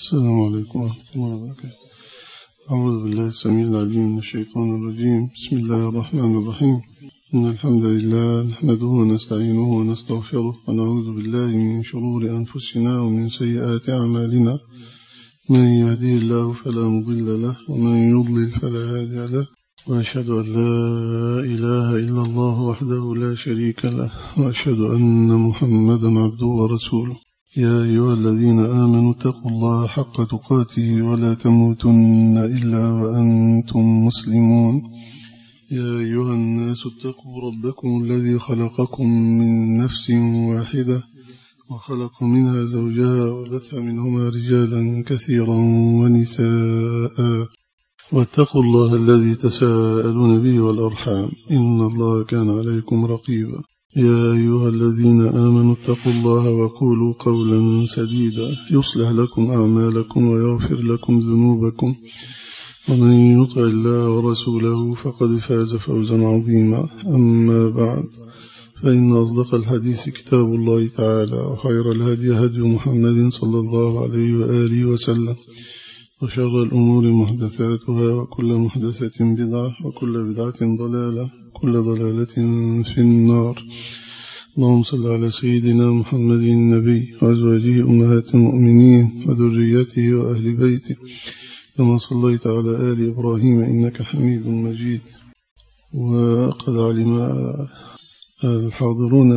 السلام عليكم ورحمة الله وبركاته. أعوذ بالله السميع العليم من الشيطان الرجيم. بسم الله الرحمن الرحيم. إن الحمد لله نحمده ونستعينه ونستغفره ونعوذ بالله من شرور أنفسنا ومن سيئات أعمالنا. من يهديه الله فلا مضل له ومن يضلل فلا هادي له، وأشهد أن لا إله إلا الله وحده لا شريك له، وأشهد أن محمدا عبده ورسوله. يا أيها الذين آمنوا اتقوا الله حق تقاته ولا تموتن إلا وأنتم مسلمون. يا أيها الناس اتقوا ربكم الذي خلقكم من نفس واحدة وخلق منها زوجها وبث منهما رجالا كثيرا ونساء، واتقوا الله الذي تساءلون به والأرحام إن الله كان عليكم رقيبا. يا أيها الذين آمنوا اتقوا الله وقولوا قولا سديدا يصلح لكم أعمالكم ويغفر لكم ذنوبكم، ومن يطع الله ورسوله فقد فاز فوزا عظيما. أما بعد، فإن أصدق الحديث كتاب الله تعالى، وخير الهدي هدي محمد صلى الله عليه وآله وسلم، وشر الأمور محدثاتها، وكل محدثة بدعة، وكل بدعة ضلالة، كل ضلالة في النار. اللهم صل على سيدنا محمد النبي وأزواجه أمهات المؤمنين وذريته وأهل بيته كما صليت على آل إبراهيم إنك حميد مجيد. وقد علم الحاضرون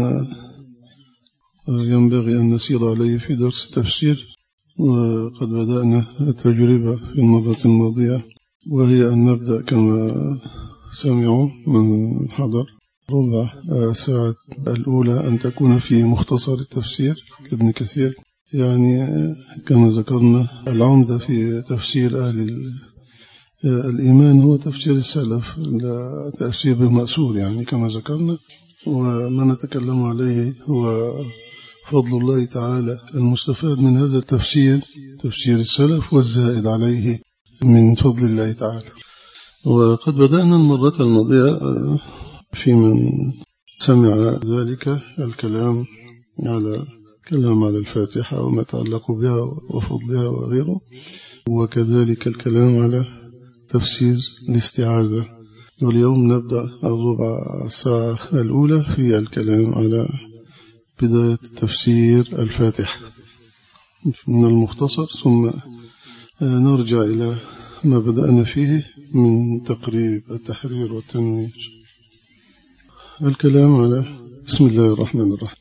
ينبغي أن نسير عليه في درس التفسير، وقد بدأنا التجربة في المرة الماضية، وهي أن نبدأ كما سمعوا من حضر ربع ساعة الأولى أن تكون في مختصر التفسير لابن كثير، يعني كما ذكرنا العمدة في تفسير أهل الإيمان هو تفسير السلف، لا تفسير بالمأثور يعني كما ذكرنا. وما نتكلم عليه هو فضل الله تعالى المستفاد من هذا التفسير، تفسير السلف، والزائد عليه من فضل الله تعالى. وقد بدأنا المرة الماضية في من سمع ذلك الكلام على الفاتحة وما يتعلق بها وفضلها وغيره، وكذلك الكلام على تفسير الاستعاذة. واليوم نبدأ الربع الساعة الأولى في الكلام على بداية تفسير الفاتحة من المختصر، ثم نرجع إلى ما بدأنا فيه من تقريب التحرير والتنوير. الكلام على بسم الله الرحمن الرحيم.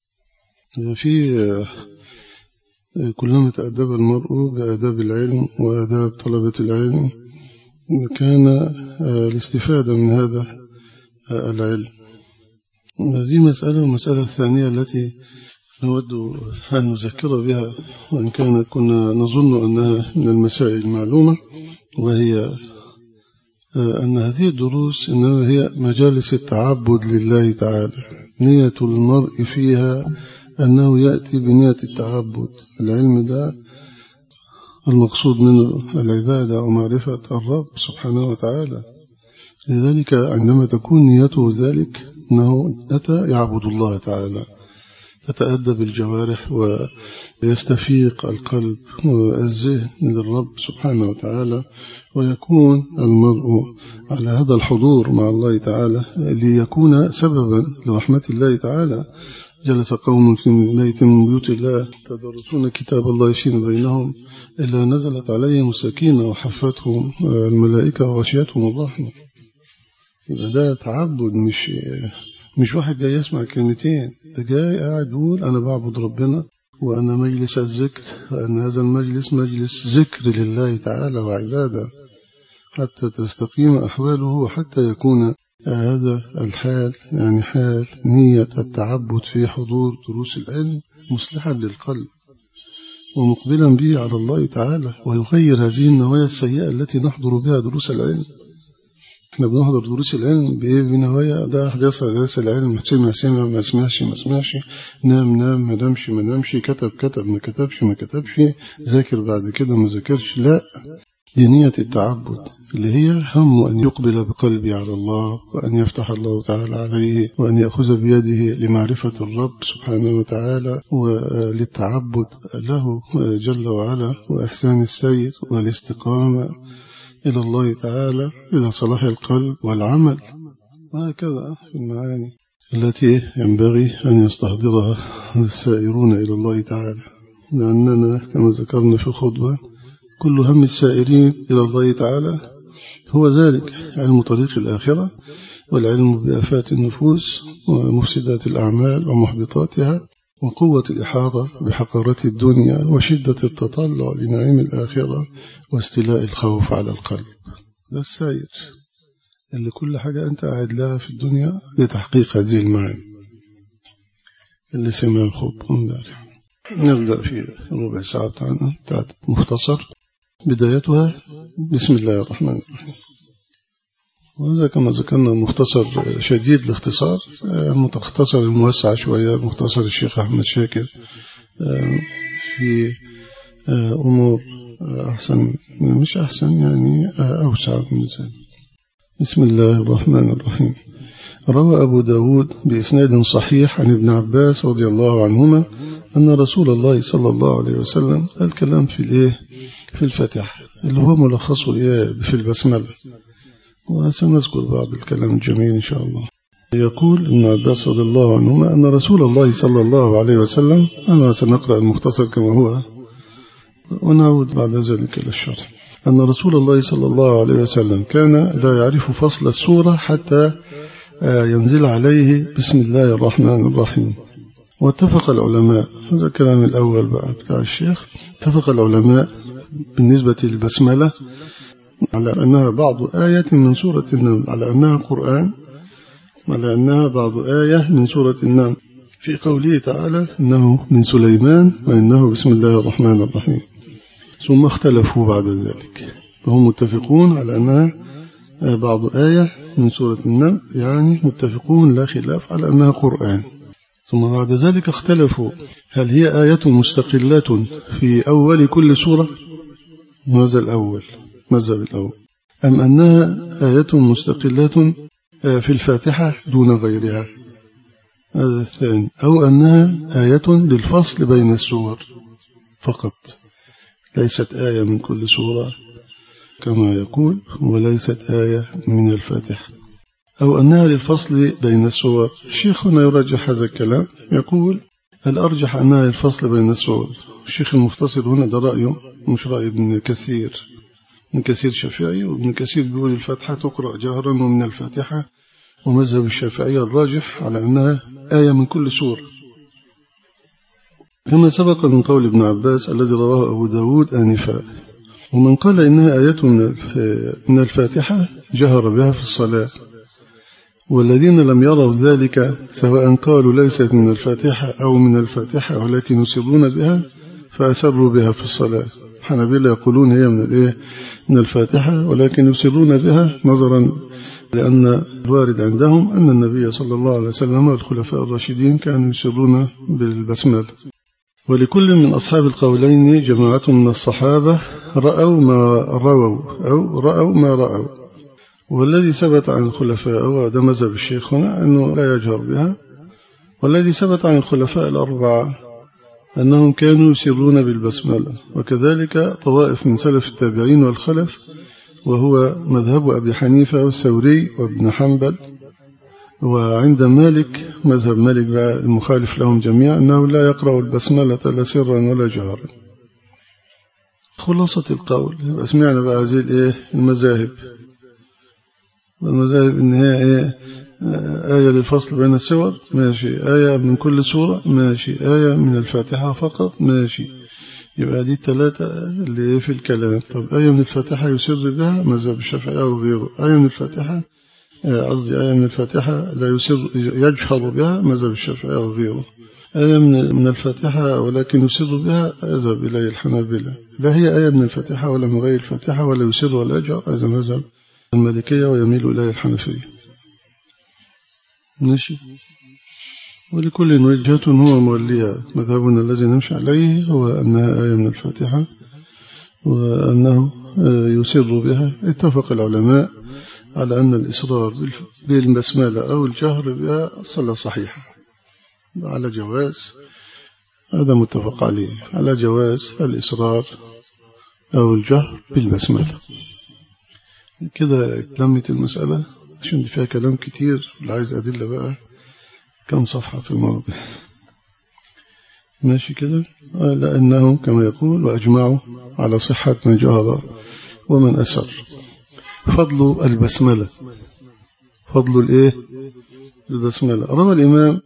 في كلما تأدب المرء بآداب العلم وآداب طلبة العلم كان الاستفادة من هذا العلم. هذه مسألة الثانية التي نود أن نذكر بها، وإن كانت كنا نظن أنها من المسائل المعلومة، وهي أن هذه الدروس إنما هي مجالس التعبد لله تعالى. نية المرء فيها أنه يأتي بنية التعبد. العلم ده المقصود منه العبادة ومعرفة الرب سبحانه وتعالى. لذلك عندما تكون نيته ذلك أنه أتى يعبد الله تعالى، تتأدب الجوارح ويستفيق القلب والذهن للرب سبحانه وتعالى، ويكون المرء على هذا الحضور مع الله تعالى ليكون سببا لرحمة الله تعالى. جلس قوم في بيت من بيوت الله تدرسون كتاب الله يشين بينهم إلا نزلت عليهم السكينة وحفتهم الملائكة وغشيتهم الرحمة. يبقى ده تعبد، مش واحد جاي يسمع كلمتين، ده جاي قاعد يقول أنا بعبد ربنا، وأنا مجلس الذكر، وأن هذا المجلس مجلس ذكر لله تعالى وعبادة، حتى تستقيم أحواله، وحتى يكون هذا الحال يعني حال نية التعبد في حضور دروس العلم مصلحا للقلب ومقبلا به على الله تعالى، ويغير هذه النوايا السيئة التي نحضر بها دروس العلم. احنا بنحضر دروس العلم بنوايا ده أحداث العلم، سمع ما سمعش، نام ما نامش، كتب ما كتبش، ذاكر بعد كده ما ذاكرش. لا، دينية التعبد اللي هي هم أن يقبل بقلبه على الله، وأن يفتح الله تعالى عليه، وأن يأخذ بيده لمعرفة الرب سبحانه وتعالى وللتعبد له جل وعلا، وإحسان السير والاستقامة إلى الله تعالى، إلى صلاح القلب والعمل، وهكذا في المعاني التي ينبغي أن يستحضرها السائرون إلى الله تعالى. لأننا كما ذكرنا في الخطبة كل هم السائرين إلى الله تعالى هو ذلك: علم طريق الآخرة، والعلم بآفات النفوس ومفسدات الأعمال ومحبطاتها، وقوة الإحاطة بحقارة الدنيا، وشدة التطلع لنعيم الآخرة، واستيلاء الخوف على القلب. ده السائر اللي كل حاجة أنت قاعد لها في الدنيا لتحقيق هذه المعاني اللي سمع الخطبة امبارح. نبدأ في ربع ساعة بتاعت مختصر، بدايتها بسم الله الرحمن الرحيم. وهذا كما ذكرنا مختصر شديد الاختصار، المختصر الموسع شوية مختصر الشيخ أحمد شاكر في أمور أحسن، مش أحسن يعني أوسع من ذلك. بسم الله الرحمن الرحيم. روى أبو داود بإسناد صحيح عن ابن عباس رضي الله عنهما أن رسول الله صلى الله عليه وسلم الكلام في الفاتحة اللي هو ملخصه في البسملة، وسنذكر بعض الكلام الجميل إن شاء الله. يقول ابن عباس رضي الله عنهما أن رسول الله صلى الله عليه وسلم، أنا سنقرأ المختصر كما هو ونعود بعد ذلك إلى الشرح، أن رسول الله صلى الله عليه وسلم كان لا يعرف فصل السورة حتى ينزل عليه بسم الله الرحمن الرحيم. واتفق العلماء، هذا الكلام الأول بقى بتاع الشيخ، اتفق العلماء بالنسبة للبسملة على أنها بعض آية من سورة النمل، على أنها قرآن، على أنها بعض آية من سورة النمل، في قوله تعالى إنه من سليمان وإنه بسم الله الرحمن الرحيم. ثم اختلفوا بعد ذلك، فهم متفقون على أنها بعض آية من سورة النمل، يعني متفقون لا خلاف على أنها قرآن. ثم بعد ذلك اختلفوا هل هي آية مستقلة في أول كل سورة، هذا الأول مذهب الأول، أم أنها آية مستقلة في الفاتحة دون غيرها، هذا الثاني، أو أنها آية للفصل بين السور فقط، ليست آية من كل سورة كما يقول، وليست آية من الفاتحة، أو أنها للفصل بين السور. الشيخ هنا يرجح هذا الكلام، يقول الأرجح أنها للفصل بين السور. الشيخ المختصر هنا ده رأيه مش رأي ابن كثير، ابن كثير شافعي، وابن كثير بيقول الفاتحة تقرأ جهرا ومن الفاتحة، ومذهب الشافعية الراجح على أنها آية من كل سورة، كما سبق من قول ابن عباس الذي رواه أبو داود آنفا. ومن قال إنها آية من الفاتحة جهر بها في الصلاة، والذين لم يروا ذلك سواء قالوا ليست من الفاتحة أو من الفاتحة ولكن يسرون بها فأسروا بها في الصلاة. حنابلة يقولون هي من الفاتحة ولكن يسرون بها، نظرا لأن الوارد عندهم أن النبي صلى الله عليه وسلم والخلفاء الراشدين كانوا يسرون بالبسملة. ولكل من أصحاب القولين جماعة من الصحابة رأوا ما رووا أو رأوا ما رأوا، والذي ثبت عن الخلفاء، وهذا مذهب الشيخ هنا، أنه لا يجهر بها، والذي ثبت عن الخلفاء الأربعة أنهم كانوا يسرون بالبسملة، وكذلك طوائف من سلف التابعين والخلف، وهو مذهب أبي حنيفة والثوري وابن حنبل. وعند مالك مذهب مالك بقى المخالف لهم جميعا أنه لا يقرأ البسملة لا سرا ولا جهرا. خلاصة القول سمعنا بقى هذه المذاهب، والمذاهب إن هي آية للفصل بين السور ماشي، آية من كل سورة ماشي، آية من الفاتحة فقط ماشي، يبقى دي الثلاثة اللي في الكلام. طب آية من الفاتحة يسر بها مذهب الشافعي أو غيره، آية من الفاتحة قصدي آية من الفاتحة لا يجهر بها مذهب الشافعي أو غيره، آية من الفاتحة ولكن يسر بها أذهب إليه الحنابلة، لا هي آية من الفاتحة ولا من غير الفاتحة ولا يسر ولا يجهر، هذا مذهب المالكية ويميل إليه الحنفية. ماشي. ولكل وجهة هو موليها، مذهبنا الذي نمشي عليه هو أنها آية من الفاتحة، وأنه يسر بها. اتفق العلماء على أن الإسرار بالبسملة أو الجهر بها صلاة صحيحة على جواز، هذا متفق عليه، على جواز الإسرار أو الجهر بالبسملة. كده لمت المسألة عشان فيها كلام كتير، اللي عايز أدلة بقى كم صفحة في الموضوع. ماشي كده. لأنه كما يقول وأجمعوا على صحة من جهر ومن أسر. فضل البسملة، فضل الإيه؟ البسملة. روى الإمام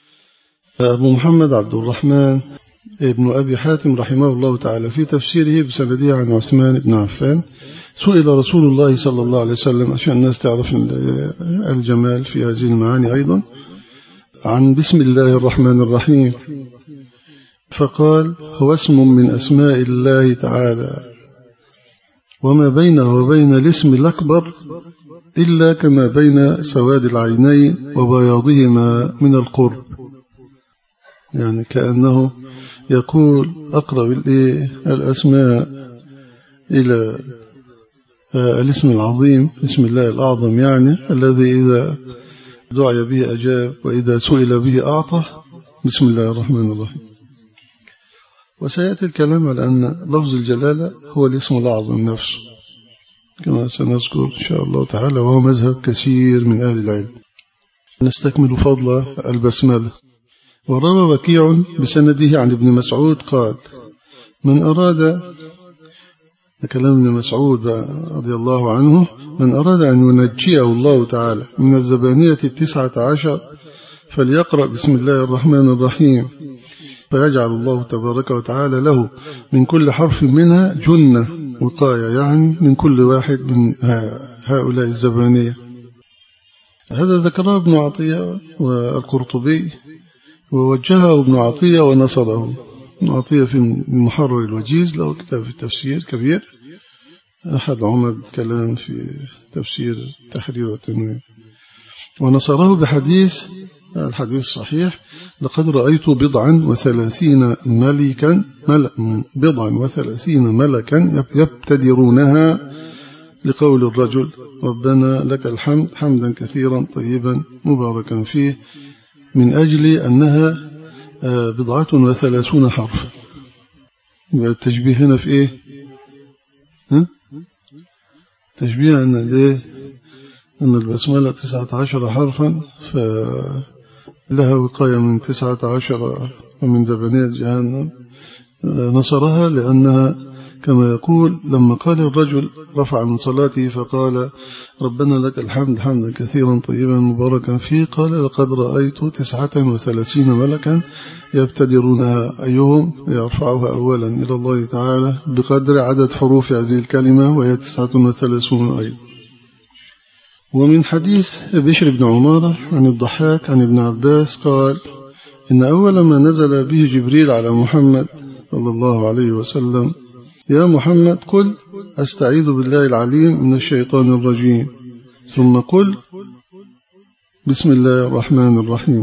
أبو محمد عبد الرحمن ابن أبي حاتم رحمه الله تعالى في تفسيره بسنده عن عثمان بن عفان سئل رسول الله صلى الله عليه وسلم، عشان الناس تعرف الجمال في هذه المعاني أيضا، عن بسم الله الرحمن الرحيم، فقال هو اسم من أسماء الله تعالى، وما بينه وبين الاسم الأكبر إلا كما بين سواد العينين وبياضهما من القرب. يعني كأنه يقول أقرب الأسماء إلى الاسم العظيم، اسم الله الأعظم، يعني الذي إذا دعي به أجاب وإذا سئل به أعطى، بسم الله الرحمن الرحيم. وسيأتي الكلام على أن لفظ الجلالة هو الاسم الأعظم نفسه كما سنذكر إن شاء الله تعالى، وهو مذهب كثير من أهل العلم. نستكمل فضل البسملة. وروى وكيع بسنده عن ابن مسعود قال من أراد، كلام ابن مسعود رضي الله عنه، من أراد أن ينجيه الله تعالى من الزبانية 19 فليقرأ بسم الله الرحمن الرحيم، فيجعل الله تبارك وتعالى له من كل حرف منها جنة وقاية، يعني من كل واحد من هؤلاء الزبانية. هذا ذكره ابن عطية والقرطبي، ووجهه ابن عطية ونصره. ابن عطية في المحرر الوجيز له كتاب في التفسير كبير، أحد عمد كلام في تفسير التحرير والتنوير، ونصره بحديث الحديث الصحيح لقد رأيت 37 ملكا يبتدرونها، لقول الرجل ربنا لك الحمد حمدا كثيرا طيبا مباركا فيه، من أجل أنها 37 حرف. التشبيه هنا في إيه؟ تشبيه أن البسملة 19 حرفا، فلها وقاية من 19 ومن زبانية جهنم. نصرها لأنها كما يقول لما قال الرجل رفع من صلاته فقال ربنا لك الحمد حمدا كثيرا طيبا مباركا فيه، قال لقد رأيت 39 ملكا يبتدرونها، أيهم يرفعها أولا إلى الله تعالى بقدر عدد حروف هذه الكلمة، وهي 39 أيضا. ومن حديث بشر بن عمارة عن الضحاك عن ابن عباس قال إن أول ما نزل به جبريل على محمد صلى الله عليه وسلم يا محمد قل أستعيذ بالله العليم من الشيطان الرجيم، ثم قل بسم الله الرحمن الرحيم.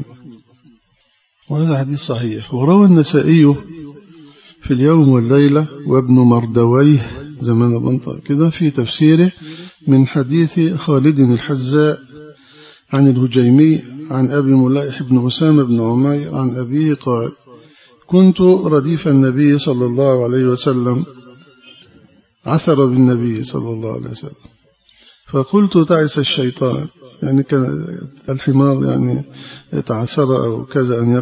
وهذا حديث صحيح. وروى النسائي في اليوم والليلة وابن مردويه زمان بنطق كده في تفسيره من حديث خالد الحذاء عن الهجيمي عن أبي ملائح بن أسامة بن عمير عن أبيه قال كنت رديف النبي صلى الله عليه وسلم، عثر بالنبي صلى الله عليه وسلم، فقلت تعس الشيطان، يعني كان الحمار يعني تعثر أو كذا أن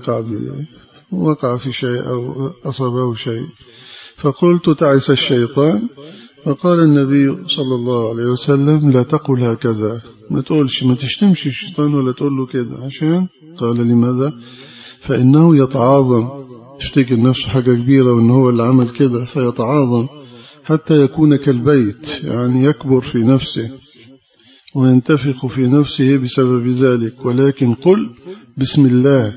وقع في شيء أو أصابه شيء، فقلت تعس الشيطان، فقال النبي صلى الله عليه وسلم لا تقل هكذا، ما تقولش، ما تشتمش الشيطان ولا تقول له كده، عشان قال لماذا؟ فإنه يتعاظم، تفتكر نفسه حاجة كبيرة وإنه هو اللي عمل كده، فيتعاظم حتى يكون كالبيت، يعني يكبر في نفسه وينتفخ في نفسه بسبب ذلك، ولكن قل بسم الله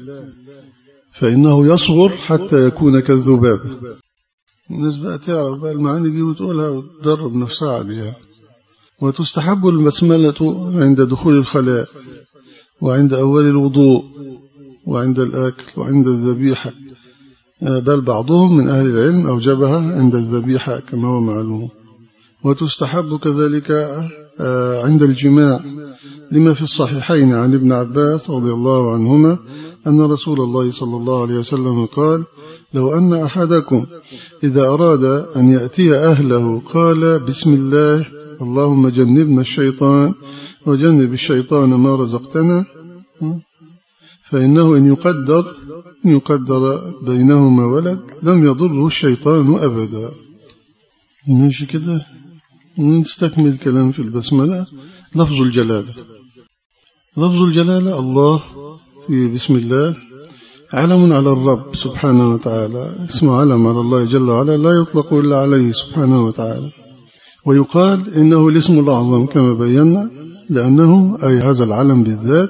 فإنه يصغر حتى يكون كالذبابة. الناس بقى تعرف بقى المعاني دي وتقولها وتدرب نفسها عليها. وتستحب البسملة عند دخول الخلاء وعند أول الوضوء وعند الأكل وعند الذبيحة، بل بعضهم من أهل العلم أوجبها عند الذبيحة كما هو معلوم. وتستحب كذلك عند الجماع، لما في الصحيحين عن ابن عباس رضي الله عنهما أن رسول الله صلى الله عليه وسلم قال: لو أن أحدكم إذا أراد أن يأتي أهله قال: بسم الله اللهم جنبنا الشيطان وجنب الشيطان ما رزقتنا، فإنه إن يقدر بينهما ولد لم يضره الشيطان أبدا. ماشي كده. نستكمل الكلام في البسملة. لفظ الجلالة. لفظ الجلالة الله في بسم الله علم على الرب سبحانه وتعالى، اسم علم على الله جل وعلا لا يطلق إلا عليه سبحانه وتعالى، ويقال إنه الاسم الأعظم كما بينا، لأنه أي هذا العلم بالذات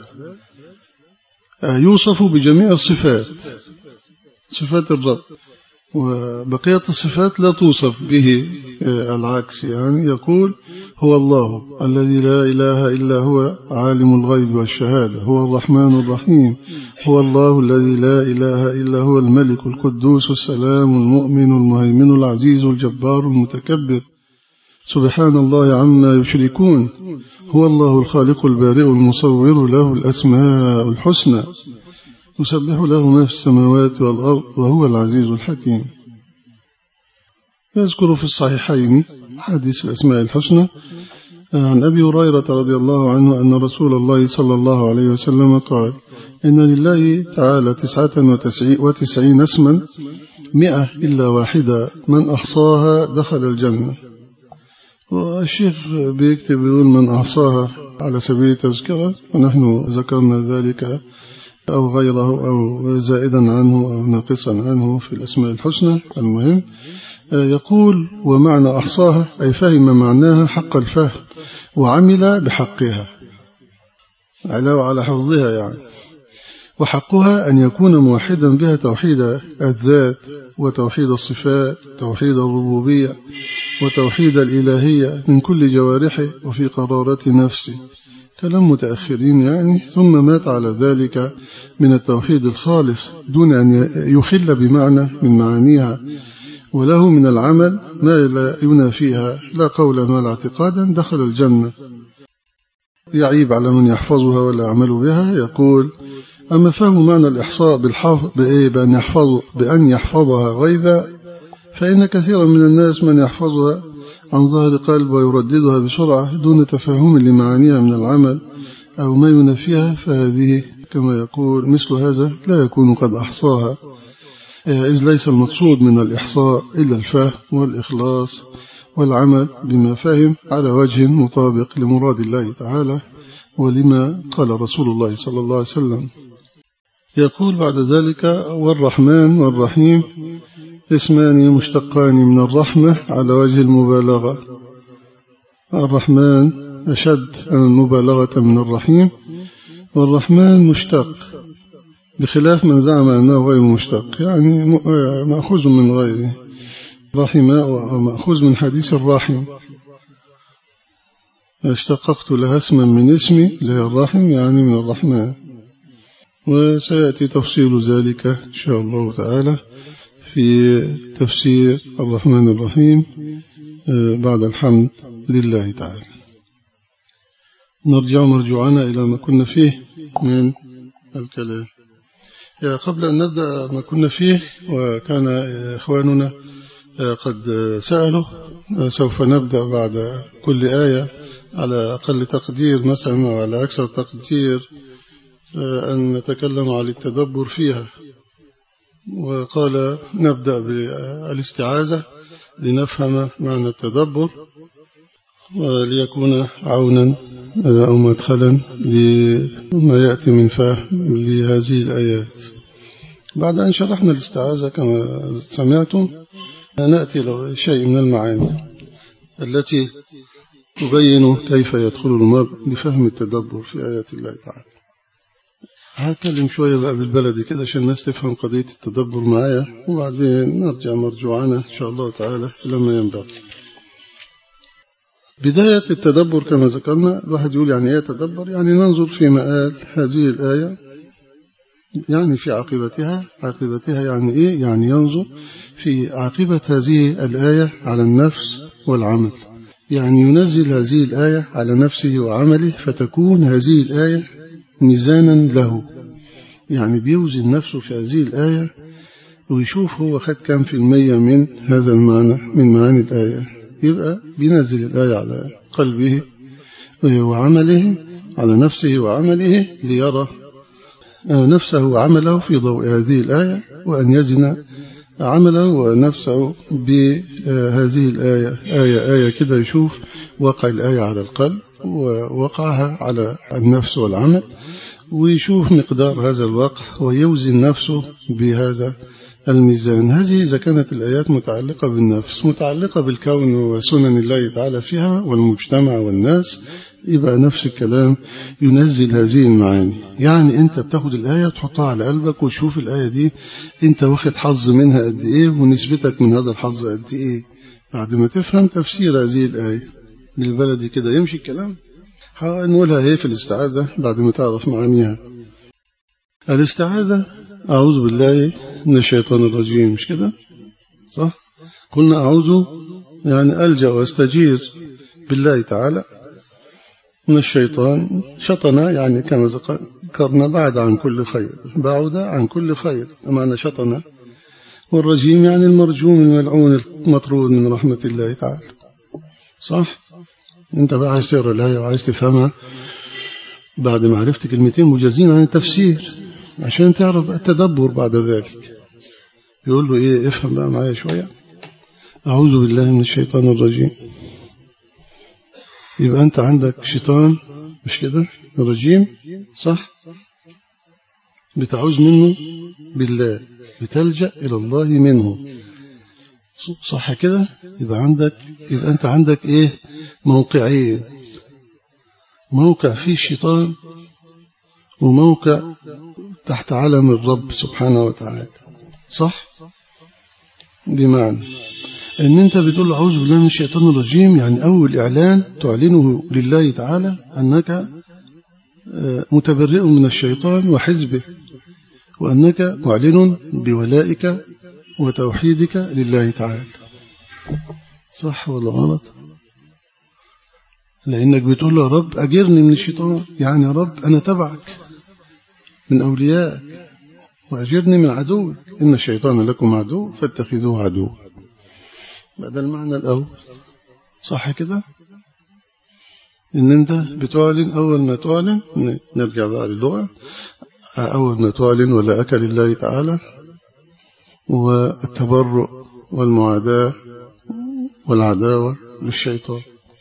يوصف بجميع الصفات، صفات الرب، وبقية الصفات لا توصف به العكس. يعني يقول: هو الله الذي لا إله إلا هو عالم الغيب والشهادة، هو الرحمن الرحيم، هو الله الذي لا إله إلا هو الملك القدوس السلام المؤمن المهيمن العزيز الجبار المتكبر، سبحان الله عما يشركون، هو الله الخالق البارئ المصور، له الأسماء الحسنى، يسبح له ما في السماوات والأرض وهو العزيز الحكيم. يذكر في الصحيحين حديث الأسماء الحسنى عن أبي هريرة رضي الله عنه أن رسول الله صلى الله عليه وسلم قال: إن لله تعالى 99 اسما 100 إلا واحدة، من أحصاها دخل الجنة. والشيخ بيكتب يقول من أحصاها على سبيل التذكرة، ونحن ذكرنا ذلك أو غيره أو زائدا عنه أو ناقصا عنه في الأسماء الحسنى. المهم يقول: ومعنى أحصاها أي فهم معناها حق الفهم وعمل بحقها، علاوة على حفظها يعني. وحقها أن يكون موحدا بها توحيد الذات وتوحيد الصفات، توحيد الربوبية وتوحيد الإلهية من كل جوارحه وفي قرارة نفسه، كلام متأخرين يعني. ثم مات على ذلك من التوحيد الخالص دون أن يخل بمعنى من معانيها، وله من العمل ما لا ينافيها لا قولا ولا اعتقادا، دخل الجنة. يعيب على من يحفظها ولا يعمل بها. يقول: أما فهم معنى الإحصاء بأن يحفظها غيبا، فإن كثيرا من الناس من يحفظها عن ظهر قلب ويرددها بسرعة دون تفهم لمعانيها من العمل أو ما ينافيها، فهذه كما يقول مثل هذا لا يكون قد أحصاها، إذ ليس المقصود من الإحصاء إلا الفهم والإخلاص والعمل بما فهم على وجه مطابق لمراد الله تعالى ولما قال رسول الله صلى الله عليه وسلم. يقول بعد ذلك: والرحمن والرحيم اسمان مشتقان من الرحمة على وجه المبالغة. الرحمن أشد المبالغة من الرحيم، والرحمن مشتق بخلاف من زعم أنه غير مشتق، يعني مأخوذ من غيره. رحمة ومأخوذ من حديث الرحم، اشتققت لها اسما من اسمي للرحم، يعني من الرحمن. وسيأتي تفصيل ذلك إن شاء الله تعالى في تفسير الرحمن الرحيم بعد الحمد لله تعالى. نرجع مرجوعنا إلى ما كنا فيه من الكلام. قبل أن نبدأ ما كنا فيه، وكان إخواننا قد سألوا، سوف نبدأ بعد كل آية على أقل تقدير مثلا وعلى أكثر تقدير أن نتكلم عن التدبر فيها. وقال نبدأ بالاستعاذة لنفهم معنى التدبر وليكون عونا أو مدخلا لما يأتي من فهم لهذه الآيات. بعد أن شرحنا الاستعاذة كما سمعتم، نأتي لشيء من المعاني التي تبين كيف يدخل المرء لفهم التدبر في آيات الله تعالى. هكلم شوية بقى بالبلدي كده عشان الناس تفهم قضية التدبر معايا، وبعدين نرجع مرجوعنا إن شاء الله تعالى لما ينبغي. بداية التدبر كما ذكرنا، الواحد يقول يعني ايه تدبر؟ يعني ننظر في مآل هذه الآية، يعني في عاقبتها يعني ايه؟ يعني ينظر في عاقبة هذه الآية على النفس والعمل. يعني ينزل هذه الآية على نفسه وعمله فتكون هذه الآية ميزانا له، يعني بيوزن نفسه في هذه الآية ويشوف هو خد كم في المية من هذا المعنى من معاني الآية، يبقى بينزل الآية على قلبه وعمله، على نفسه وعمله، ليرى نفسه وعمله في ضوء هذه الآية، وأن يزن عمله ونفسه بهذه الآية آية كده، يشوف وقع الآية على القلب ووقعها على النفس والعمل، ويشوف مقدار هذا الوقع ويوزن نفسه بهذا الميزان. هذه إذا كانت الآيات متعلقة بالنفس، متعلقة بالكون وسنن الله تعالى فيها والمجتمع والناس، يبقى نفس الكلام ينزل هذه المعاني. يعني أنت بتاخد الآية تحطها على قلبك وتشوف الآية دي أنت واخد حظ منها قد إيه ونسبتك من هذا الحظ قد إيه، بعد ما تفهم تفسير هذه الآية بالبلدي كده يمشي الكلام. هنقولها هي في الاستعاذة بعد ما تعرف معانيها. الاستعاذة أعوذ بالله من الشيطان الرجيم، مش كده؟ صح؟ قلنا أعوذ يعني ألجأ واستجير بالله تعالى من الشيطان. شطنا يعني كما ذكرنا بعد عن كل خير، بعد عن كل خير معنى شطنا. والرجيم يعني المرجوم الملعون المطرود من رحمة الله تعالى. صح؟ انت بقى عايز تقرأ الآية وعايز تفهمها بعد ما عرفت كلمتين مجازين عن التفسير عشان تعرف التدبر بعد ذلك. يقول له ايه؟ افهم بقى معايا شوية. أعوذ بالله من الشيطان الرجيم. يبقى أنت عندك شيطان، مش كده؟ الرجيم، صح؟ بتعوذ منه بالله، بتلجأ إلى الله منه، صح كده؟ يبقى أنت عندك إيه؟ موقعين، موقع فيه الشيطان وموقع تحت علم الرب سبحانه وتعالى، صح؟ بمعنى ان انت بتقول اعوذ بالله من الشيطان الرجيم، يعني اول اعلان تعلنه لله تعالى انك متبرئ من الشيطان وحزبه، وانك معلن بولائك وتوحيدك لله تعالى. صح ولا غلط؟ لانك بتقول يا رب اجرني من الشيطان، يعني يا رب انا تبعك من اوليائك، واجرني من عدوك، ان الشيطان لكم عدو فاتخذوه عدوا. ده المعنى الأول، صح كده؟ إن أنت بتعلن، أول ما تعلن، نرجع بقى للغة، أول ما تعلن ولاءك لله تعالى والتبرؤ والمعاداة والعداوة للشيطان،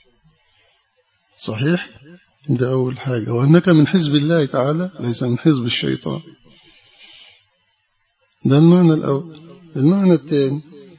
صحيح؟ ده أول حاجة، وأنك من حزب الله تعالى ليس من حزب الشيطان. ده المعنى الأول. المعنى الثاني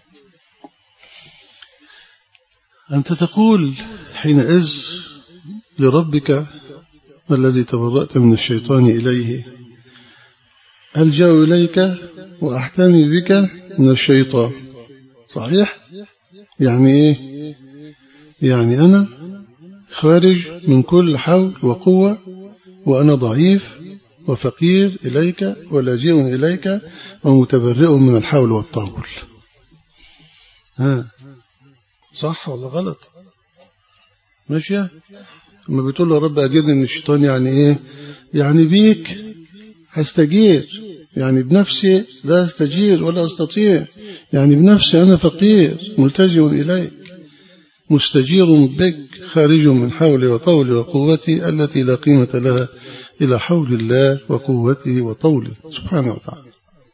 أنت تقول حينئذ لربك الذي تبرأت من الشيطان إليه ألجأ إليك وأحتمي بك من الشيطان، صحيح؟ يعني إيه؟ يعني أنا خارج من كل حول وقوة، وأنا ضعيف وفقير إليك ولاجئ إليك ومتبرئ من الحول والطول. صح ولا غلط؟ ماشية؟ لما بتقول له رب أجرني من الشيطان يعني إيه؟ يعني بيك هستجير، يعني بنفسي لا أستجير ولا أستطيع، يعني بنفسي أنا فقير ملتجئ إليك، مستجير بك، خارج من حولي وطولي وقوتي التي لا قيمة لها إلى حول الله وقوته وطوله سبحانه وتعالى.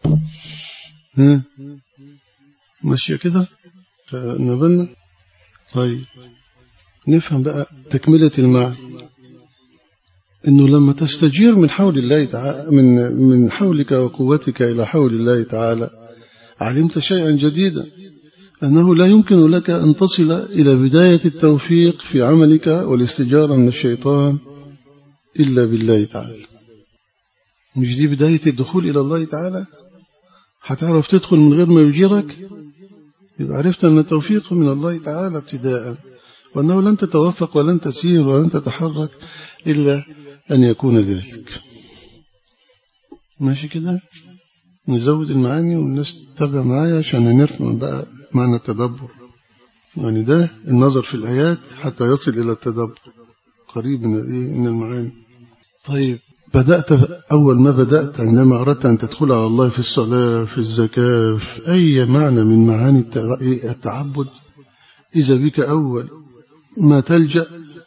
ماشية كده؟ فنبلنا. طيب نفهم بقى تكملة المعنى، إنه لما تستجير من حول الله تعالى، من حولك وقوتك إلى حول الله تعالى، علمت شيئا جديدا، أنه لا يمكن لك أن تصل إلى بداية التوفيق في عملك والاستجارة من الشيطان إلا بالله تعالى. مش دي بداية الدخول إلى الله تعالى؟ هتعرف تدخل من غير ما يجيرك؟ يبقى عرفت أن التوفيق من الله تعالى ابتداء، وأنه لن تتوفق ولن تسير ولن تتحرك إلا أن يكون ذلك. ماشي كده؟ نزود المعاني والناس تتابع معايا عشان نفهم بقى معنى التدبر. يعني ده النظر في الآيات حتى يصل إلى التدبر قريب من المعاني. طيب أول ما بدأت عندما أردت أن تدخل على الله في الصلاة في الزكاة في أي معنى من معاني التعبد، إذا بك أول ما تلجأ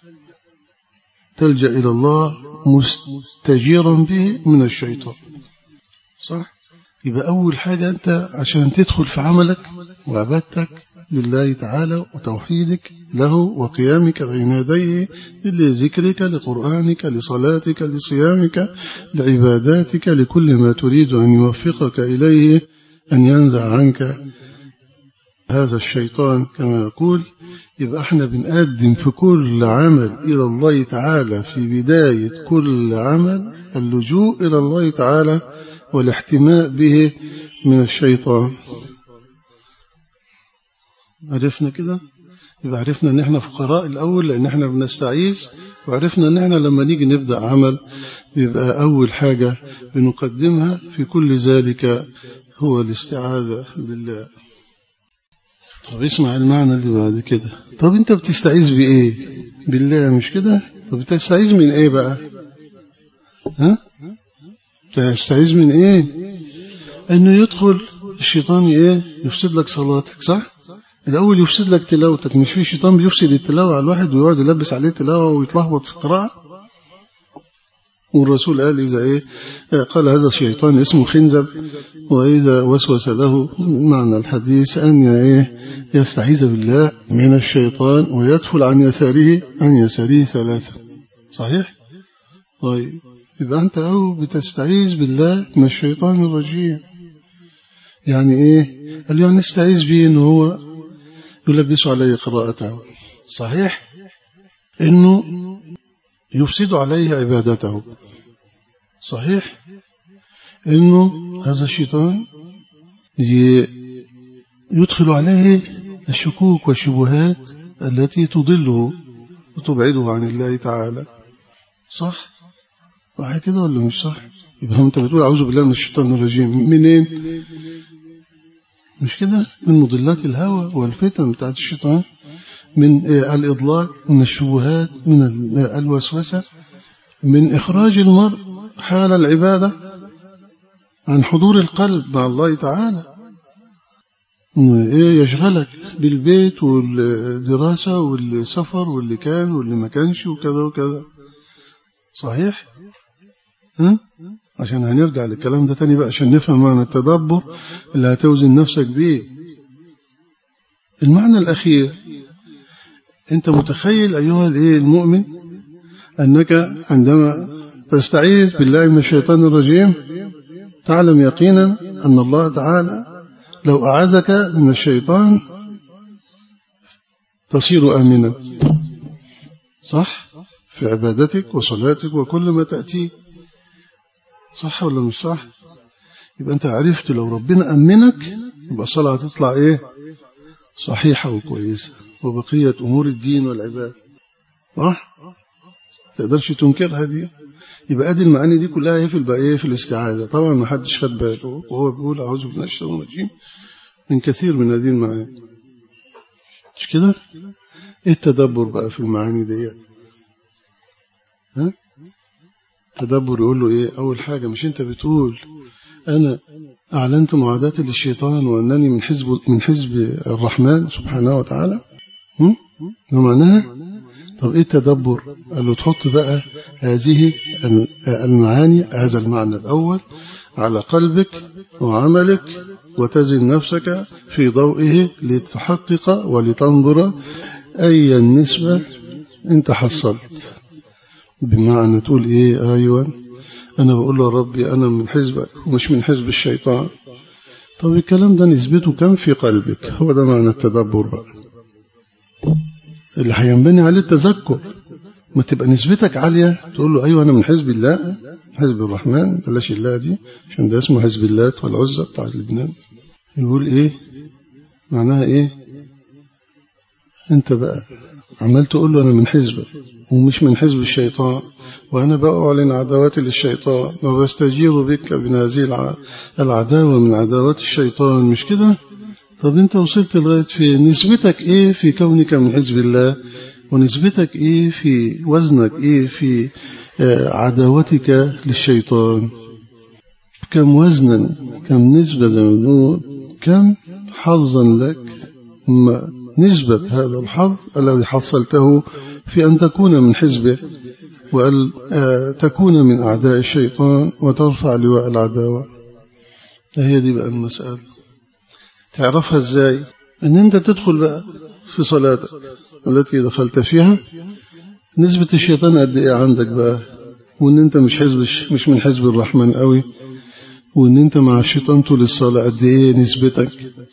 إلى الله مستجيرا به من الشيطان، صح؟ يبقى أول حاجة أنت عشان تدخل في عملك وعبادتك لله تعالى وتوحيدك له وقيامك بين يديه لذكرك لقرآنك لصلاتك لصيامك لعباداتك لكل ما تريد أن يوفقك إليه، أن ينزع عنك هذا الشيطان كما يقول. يبقى احنا بنقدم في كل عمل إلى الله تعالى في بداية كل عمل اللجوء إلى الله تعالى والاحتماء به من الشيطان. عرفنا كده؟ يبقى عرفنا ان احنا فقراء الأول لأن احنا بنستعيذ، وعرفنا ان احنا لما نيجي نبدأ عمل يبقى أول حاجة بنقدمها في كل ذلك هو الاستعاذة بالله. طب اسمع المعنى اللي بعد كده. طب انت بتستعيذ بإيه؟ بالله مش كده؟ طب بتستعيذ من ايه بقى؟ ها؟ بتستعيذ من ايه؟ انه يدخل الشيطان ايه؟ يفسد لك صلاتك، صح؟ الأول يفسد لك تلاوتك. مش في شيطان بيفسد التلاوة على الواحد ويقعد يلبس عليه تلاوة ويتلخبط في القراءة؟ والرسول قال إذا إيه؟ قال هذا الشيطان اسمه خنزب، وإذا وسوس له معنى الحديث أن إيه؟ يستعيذ بالله من الشيطان ويدخل عن يساره ثلاثة، صحيح؟ طيب يبقى أنت أو بتستعيذ بالله من الشيطان الرجيم. يعني إيه؟ قال يعني نستعيذ به إنه هو يلبس عليه قراءته، صحيح؟ إنه يفسد عليه عبادته، صحيح؟ إنه هذا الشيطان يدخل عليه الشكوك والشبهات التي تضله وتبعده عن الله تعالى، صح؟ صح كده ولا مش صح؟ يبقى أنت بتقول أعوذ بالله من الشيطان الرجيم منين؟ مش كده؟ من مضلات الهوى والفتن بتاعت الشيطان، من الإضلال، من الشبهات، من الوسوسة، من إخراج المرء حال العبادة عن حضور القلب مع الله تعالى. يشغلك بالبيت والدراسة والسفر واللي كان واللي ما كانش وكذا وكذا، صحيح؟ عشان هنرجع للكلام ده تاني بقى عشان نفهم معنى التدبر اللي هتوزن نفسك بيه. المعنى الأخير، أنت متخيل أيها المؤمن أنك عندما تستعيذ بالله من الشيطان الرجيم تعلم يقينا أن الله تعالى لو أعاذك من الشيطان تصير آمنا، صح؟ في عبادتك وصلاتك وكل ما تأتي، صح ولا مش صح؟ يبقى أنت عرفت لو ربنا أمنك يبقى الصلاة هتطلع إيه؟ صحيحة وكويسة، وبقية أمور الدين والعباد، صح؟ تقدرش تنكرها دي. يبقى ادي المعاني دي كلها هي في الاستعاذة. طبعا ما حدش خد باله وهو بيقول أعوذ بالله من الشيطان الرجيم من كثير من هذه المعاني، مش كده؟ إيه التدبر بقى في المعاني دي؟ ها؟ التدبر يقول له إيه؟ أول حاجة، مش أنت بتقول أنا أعلنت معاداتي للشيطان وأنني من حزب الرحمن سبحانه وتعالى؟ ما معناها؟ طب إيه التدبر؟ قال له تحط بقى هذه المعاني، هذا المعنى الأول على قلبك وعملك وتزن نفسك في ضوئه لتحقق ولتنظر أي النسبة أنت حصلت. بمعنى تقول إيه؟ أيوة أنا بقول له ربي أنا من حزبك ومش من حزب الشيطان. طب الكلام ده نسبته كم في قلبك؟ هو ده معنى التدبر بقى اللي هينبني عليه التذكر. ما تبقى نسبتك عالية تقول له أيوة أنا من حزب الله، حزب الرحمن، بلاش الله دي عشان ده اسمه حزب اللات والعزى بتاع لبنان. يقول إيه معناها؟ إيه أنت بقى عمال تقول له أنا من حزبك ومش من حزب الشيطان، وأنا بأعلن عداواتي للشيطان وبستجير بك من هذه العداوة من عداوات الشيطان، مش كده؟ طب أنت وصلت لغاية فين؟ نسبتك إيه في كونك من حزب الله؟ ونسبتك إيه في وزنك إيه في عداوتك للشيطان؟ كم وزنا، كم نسبة زي ما بنقول، كم حظا لك نسبة هذا الحظ الذي حصلته في أن تكون من حزبه وأن تكون من أعداء الشيطان وترفع لواء العداوة. هي دي بقى المسألة. تعرفها إزاي؟ أن أنت تدخل بقى في صلاتك التي دخلت فيها، نسبة الشيطان قد إيه عندك بقى، وأن أنت مش من حزب الرحمن قوي، وأن أنت مع الشيطان طول الصلاة قد إيه نسبتك.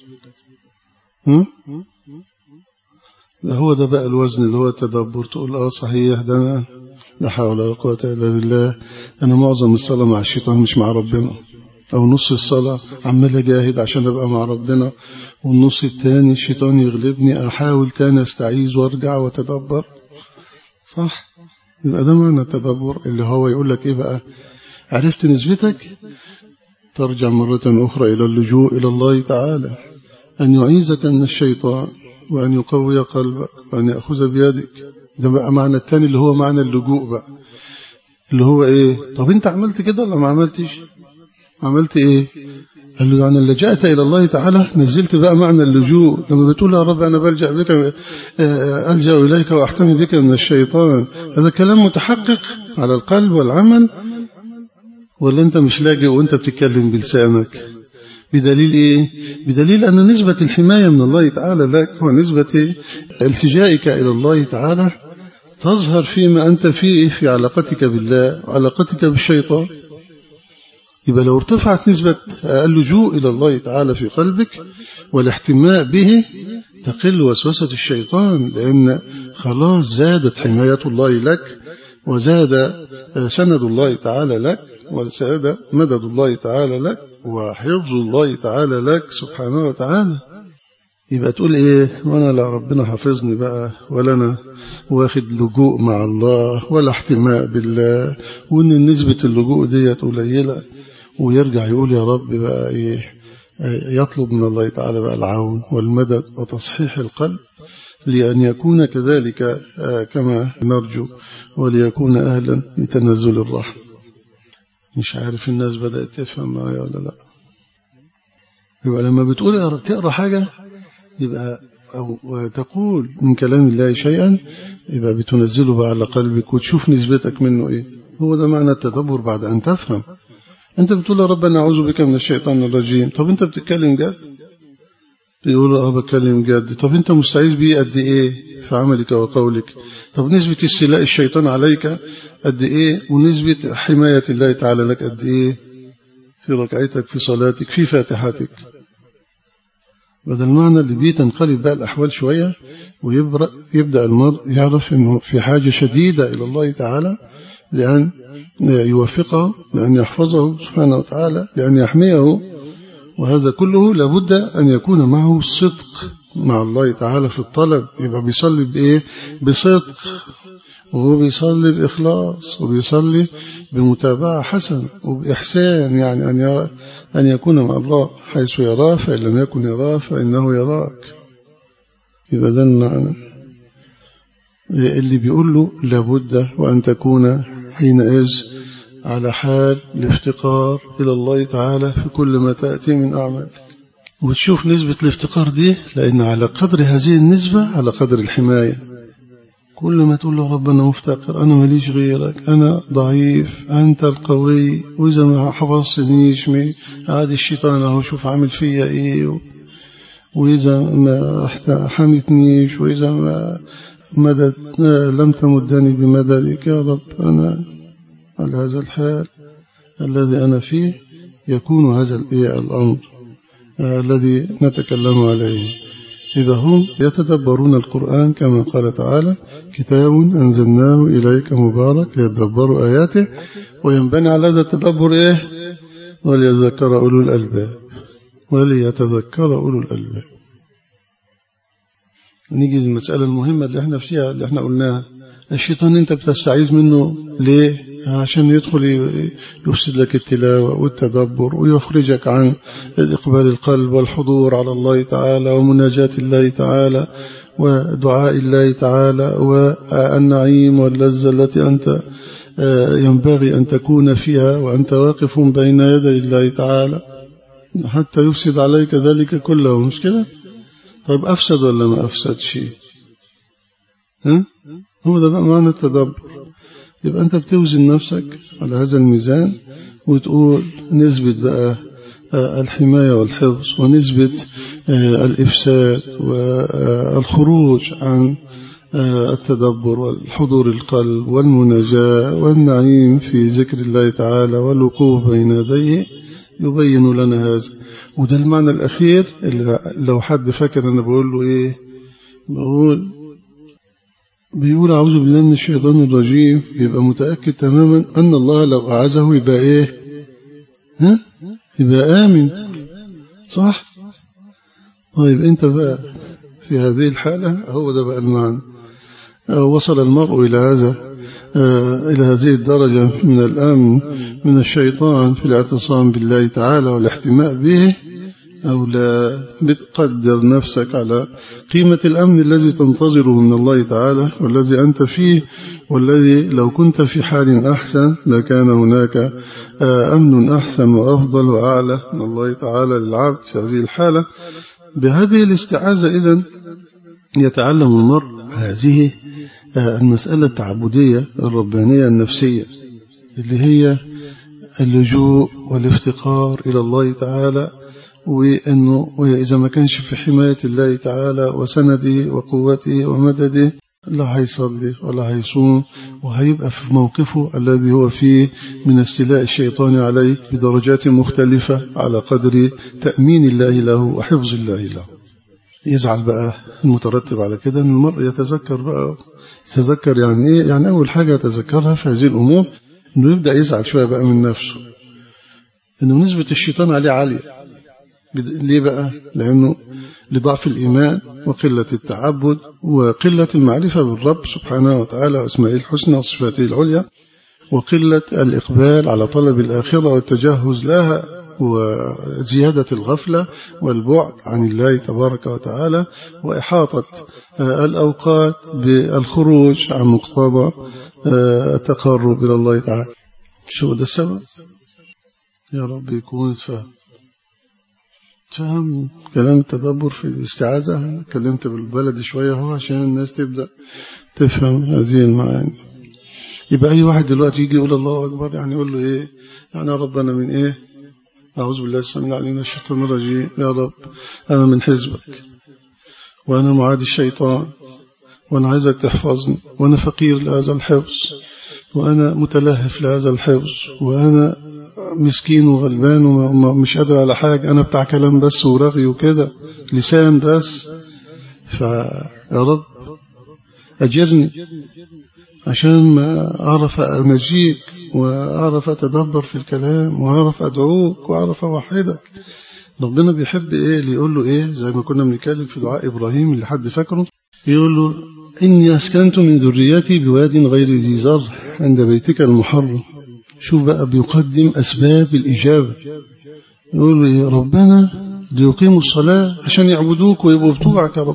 هو ده بقى الوزن اللي هو التدبر. تقول صحيح، ده أنا لا حول ولا قوة إلا بالله، أنا معظم الصلاة مع الشيطان مش مع ربنا، أو نص الصلاة عمال أجاهد عشان أبقى مع ربنا، والنص التاني الشيطان يغلبني، أحاول تاني أستعيذ وأرجع وأتدبر. صح؟ يبقى ده معنى التدبر، اللي هو يقول لك إيه بقى؟ عرفت نسبتك، ترجع مرة أخرى إلى اللجوء إلى الله تعالى، أن يعيذك من الشيطان، وأن يقوي قلبك، وأن يأخذ بيدك. ده بقى معنى التاني اللي هو معنى اللجوء بقى، اللي هو إيه؟ طب أنت عملت كده ولا ما عملتش؟ عملت إيه؟ قال له يعني لجأت إلى الله تعالى، نزلت بقى معنى اللجوء. لما بتقول يا رب أنا بلجأ بك، ألجأ إليك وأحتمي بك من الشيطان، هذا كلام متحقق على القلب والعمل، ولا أنت مش لاجئ وأنت بتتكلم بلسانك؟ بدليل إيه؟ بدليل أن نسبة الحماية من الله تعالى لك ونسبة التجائك إلى الله تعالى تظهر فيما أنت فيه في علاقتك بالله وعلاقتك بالشيطان. يبقى لو ارتفعت نسبة اللجوء إلى الله تعالى في قلبك والاحتماء به، تقل وسوسة الشيطان، لأن خلاص زادت حماية الله لك، وزاد سند الله تعالى لك، وزاد مدد الله تعالى لك، وحفظ الله تعالى لك سبحانه وتعالى. يبقى تقول إيه؟ وأنا لا ربنا حفظني بقى، ولا أنا واخد لجوء مع الله ولا احتماء بالله، وإن نسبة اللجوء دي قليلة، ويرجع يقول يا رب بقى إيه؟ يطلب من الله تعالى بقى العون والمدد وتصحيح القلب، لأن يكون كذلك كما نرجو، وليكون أهلا لتنزل الرحمة. مش عارف الناس بدأت تفهم معايا ولا لا. يبقى لما بتقول تقرأ حاجة، يبقى أو تقول من كلام الله شيئا، يبقى بتنزله بقى على قلبك وتشوف نسبتك منه إيه. هو ده معنى التدبر بعد أن تفهم. أنت بتقول يا رب أنا أعوذ بك من الشيطان الرجيم، طب أنت بتتكلم جد؟ بيقول بتكلم جد. طب أنت مستعيذ بيه قد إيه في عملك وقولك؟ طب نسبة استيلاء الشيطان عليك قد إيه؟ ونسبة حماية الله تعالى لك قد إيه في ركعتك، في صلاتك، في فاتحتك؟ بدل المعنى اللي بيه تنقلب بقى الأحوال شوية، ويبدأ المرء يعرف أنه في حاجة شديدة إلى الله تعالى، لأن يوفقه، لأن يحفظه سبحانه وتعالى، لأن يحميه. وهذا كله لابد أن يكون معه الصدق مع الله تعالى في الطلب. يبقى بيصلي بإيه؟ بصدق، وهو بيصلي بإخلاص، وبيصلي بمتابعة حسنة وبإحسان، يعني أن يكون مع الله حيث يراه، فإن لم يكن يراه فإنه يراك. يبقى ده المعنى اللي بيقول له لابد وأن تكون حينئذ على حال الافتقار إلى الله تعالى في كل ما تأتي من أعمالك، وتشوف نسبة الافتقار دي، لأن على قدر هذه النسبة على قدر الحماية. كل ما تقول له ربنا مفتقر، أنا ماليش غيرك، أنا ضعيف، أنت القوي، وإذا ما حفظتنيش عادي الشيطان أهو شوف عامل فيا إيه، وإذا ما حمتنيش، وإذا ما لم تمدني بمددك يا رب، أنا على هذا الحال الذي أنا فيه يكون هذا الأمر الذي نتكلم عليه. إذا هم يتدبرون القرآن كما قال تعالى: كتاب أنزلناه إليك مبارك ليتدبروا آياته. وينبني على هذا التدبر إيه؟ وليذكر أولو الألباب، وليتذكر أولو الألباب. نيجي للمسألة المهمة اللي احنا فيها، اللي احنا قلناها: الشيطان انت بتستعيذ منه ليه؟ عشان يدخل يفسد لك التلاوة والتدبر ويخرجك عن إقبال القلب والحضور على الله تعالى ومناجاة الله تعالى ودعاء الله تعالى والنعيم واللذة التي أنت ينبغي أن تكون فيها وأنت واقف بين يدي الله تعالى، حتى يفسد عليك ذلك كله. مش كده؟ طيب أفسد ولا ما أفسد شيء؟ هو ده بقى معنى التدبر. يبقى أنت بتوزن نفسك على هذا الميزان وتقول نسبة بقى الحماية والحفظ ونسبة الإفساد والخروج عن التدبر والحضور القلب والمناجاة والنعيم في ذكر الله تعالى والوقوف بين يديه يبين لنا هذا. وده المعنى الأخير اللي لو حد فاكر أنا بقول له إيه، بيقول أعوذ بالله من الشيطان الرجيم، يبقى متأكد تماما أن الله لو أعزه يبقى إيه؟ يبقى آمن، صح؟ طيب أنت بقى في هذه الحالة هو ده بقى المعنى. وصل المرء إلى هذه الدرجة من الأمن من الشيطان في الاعتصام بالله تعالى والاحتماء به، أو لا بتقدر نفسك على قيمة الأمن الذي تنتظره من الله تعالى والذي أنت فيه، والذي لو كنت في حال أحسن لكان هناك أمن أحسن وأفضل وأعلى من الله تعالى للعبد في هذه الحالة. بهذه الاستعاذة إذن يتعلم المرء هذه المسألة التعبدية الربانية النفسية اللي هي اللجوء والافتقار إلى الله تعالى، وإذا ما كانش في حماية الله تعالى وسنده وقوته ومدده لا هيصلي ولا هيصوم، وهيبقى في موقفه الذي هو فيه من استيلاء الشيطان عليه بدرجات مختلفة على قدر تأمين الله له وحفظ الله له. يزعل بقى المترتب على كده أن المرء يتذكر يعني إيه؟ يعني أول حاجة يتذكرها في هذه الأمور أنه يبدأ يزعل شوية بقى من نفسه، أنه نسبة الشيطان عليه عالية. ليه بقى؟ لأنه لضعف الإيمان وقلة التعبد وقلة المعرفة بالرب سبحانه وتعالى وأسمائه الحسنى وصفاته العليا، وقلة الإقبال على طلب الآخرة والتجهز لها، وزيادة الغفلة والبعد عن الله تبارك وتعالى، وإحاطة الأوقات بالخروج عن مقتضى التقرب إلى الله تعالى. شو ده السبب؟ يا رب يكون فهم كلام التدبر في الاستعاذة. كلمت بالبلد شوية هو عشان الناس تبدأ تفهم هذه المعاني. يبقى أي واحد دلوقتي يجي يقول الله أكبر، يعني يقول له إيه؟ يعني يا رب أنا من إيه؟ أعوذ بالله السميع العليم من الشيطان الرجيم، يا رب أنا من حزبك وأنا معادي الشيطان وأنا عايزك تحفظني، وأنا فقير لهذا الحفظ، وأنا متلهف لهذا الحفظ، وأنا مسكين وغلبان ومش قادر على حاجة، أنا بتاع كلام بس ورغي وكذا، لسان بس، فيا رب أجرني عشان ما أعرف أنجيك وأعرف أتدبر في الكلام وأعرف أدعوك وأعرف أوحدك. ربنا بيحب إيه اللي يقول له إيه؟ زي ما كنا بنتكلم في دعاء إبراهيم اللي حد فاكره، يقول له إني أسكنت من ذريتي بواد غير ذي زرع عند بيتك المحرم. شوف بقى بيقدم أسباب الإجابة. يقول له إيه؟ ربنا ليقيموا الصلاة عشان يعبدوك ويبقوا بتوعك يا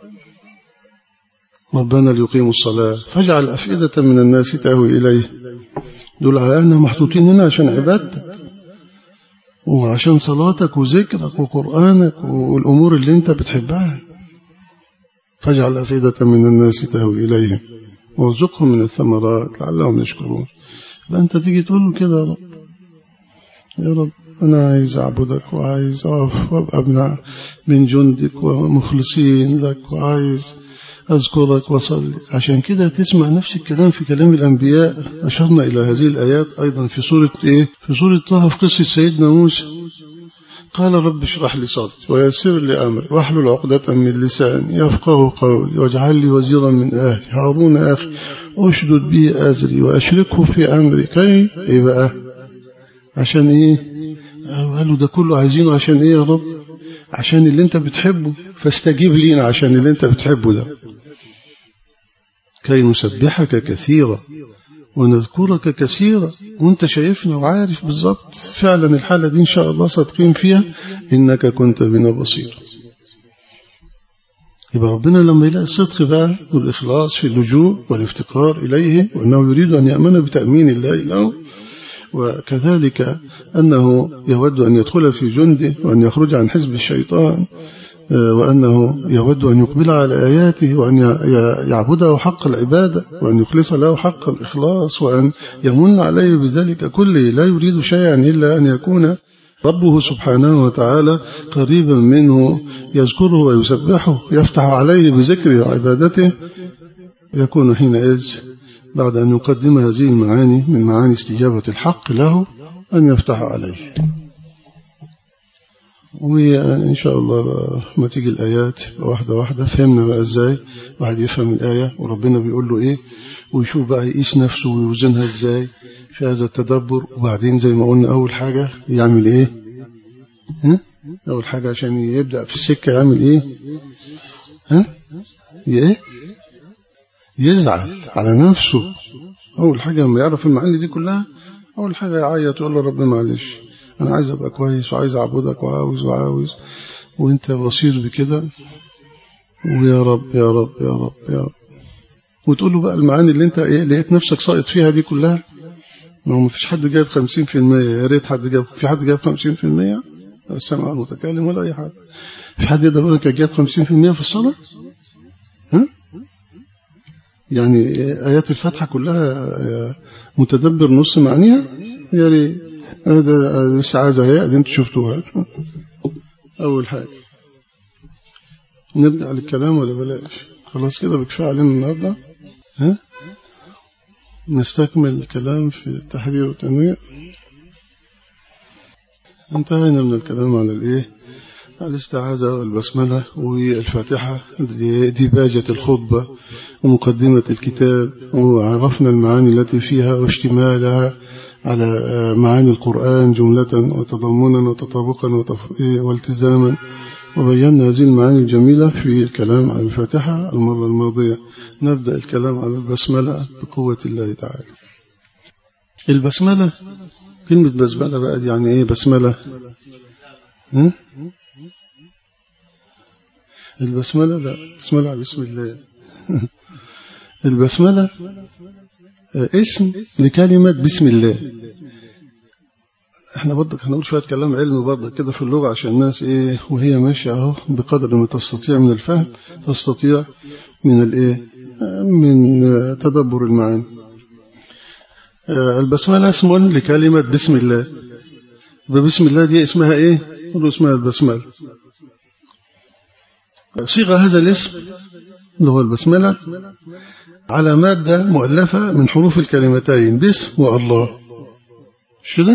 ربنا ليقيموا الصلاة فاجعل أفئدة من الناس تهوي إليه. دول على أنهم محطوطين هنا عشان عبادتك وعشان صلاتك وذكرك وقرآنك والأمور اللي انت بتحبها. فاجعل أفئدة من الناس تهوي إليهم وارزقهم من الثمرات لعلهم يشكرون. فأنت تيجي تقول كده يا رب أنا عايز أعبدك وعايز أقف وأبقى من جندك ومخلصين لك وعايز أذكرك وصلي. عشان كده تسمع نفس الكلام في كلام الأنبياء. أشرنا إلى هذه الآيات أيضا في سورة في سورة طه في قصة سيدنا موسى. قال رب اشرح لي صدري ويسر لي أمري واحلل عقدة من لساني يفقهوا قولي واجعل لي وزيرا من أهلي هارون أخي أشدد به أزري وأشركه في أمري كي إيه بقى عشان إيه؟ قالوا ده كله عايزينه عشان إيه يا رب؟ عشان اللي انت بتحبه فاستجيب لينا عشان اللي انت بتحبه ده كي نسبحك كثيرا ونذكرك كثيرا وانت شايفنا وعارف بالضبط فعلا الحالة دي إن شاء الله صادقين فيها إنك كنت بنا بصير. يبقى ربنا لما يلاقي الصدق بقى والإخلاص في اللجوء والافتقار إليه وأنه يريد أن يأمن بتأمين الله له، وكذلك أنه يود أن يدخل في جنده وأن يخرج عن حزب الشيطان، وأنه يود أن يقبل على آياته وأن يعبده حق العبادة وأن يخلص له حق الإخلاص وأن يمن عليه بذلك كله. لا يريد شيئا إلا أن يكون ربه سبحانه وتعالى قريبا منه يذكره ويسبحه، يفتح عليه بذكره وعبادته. يكون حينئذ بعد أن يقدم هذه المعاني من معاني استجابة الحق له أن يفتح عليه. وإن شاء الله ما تيجي الآيات واحدة واحدة فهمنا بقى إزاي واحد يفهم الآية وربنا بيقول له إيه، ويشوف بقى يقيس نفسه ويوزنها إزاي في هذا التدبر. وبعدين زي ما قلنا أول حاجة يعمل إيه؟ أول حاجة عشان يبدأ في السكة يعمل إيه؟ يزعل على نفسه. أول حاجة لما يعرف المعاني دي كلها أول حاجة يعيط ويقول له ربنا معلش أنا عايز أبقى كويس وعايز أعبدك وعاوز وأنت بصير بكده، ويا رب يا رب يا رب يا رب. وتقول له بقى المعاني اللي أنت لقيت نفسك ساقط فيها دي كلها. ما فيش حد جايب 50%، يا ريت حد جايب، في حد جايب 50% السمع المتكلم ولا أي حد. في حد يقدر يقول لك جايب 50% في الصلاة؟ يعني آيات الفاتحة كلها متدبر نص معانيها؟ يا ريت. هذا السعادة هي دي انتوا شفتوها. أول حاجة نرجع للكلام ولا بلاش؟ خلاص كده بكفاية علينا النهارده. نستكمل الكلام في التحرير والتنوير. انتهينا من الكلام على الاستعاذة والبسملة والفاتحة، دي باجة الخطبة ومقدمة الكتاب، وعرفنا المعاني التي فيها واشتمالها على معاني القرآن جملة وتضمنا وتطابقا والتزاما، وبينا هذه المعاني الجميلة في الكلام على الفاتحة المرة الماضية. نبدأ الكلام على البسملة بقوة الله تعالى. البسملة، كلمة بسملة بقى يعني ايه بسملة؟ البسملة لا، بسملة بسم الله. البسملة اسم لكلمة بسم الله. احنا برضك هنقول شوية كلام علمي برضك كده في اللغة عشان الناس وهي ماشية اهو بقدر ما تستطيع من الفهم، تستطيع من من تدبر المعاني. البسملة اسم لكلمة بسم الله. بسم الله دي اسمها ايه؟ قولوا اسمها البسملة. صيغة هذا الاسم اللي هو البسملة على مادة مؤلفة من حروف الكلمتين بسم والله. مش كده؟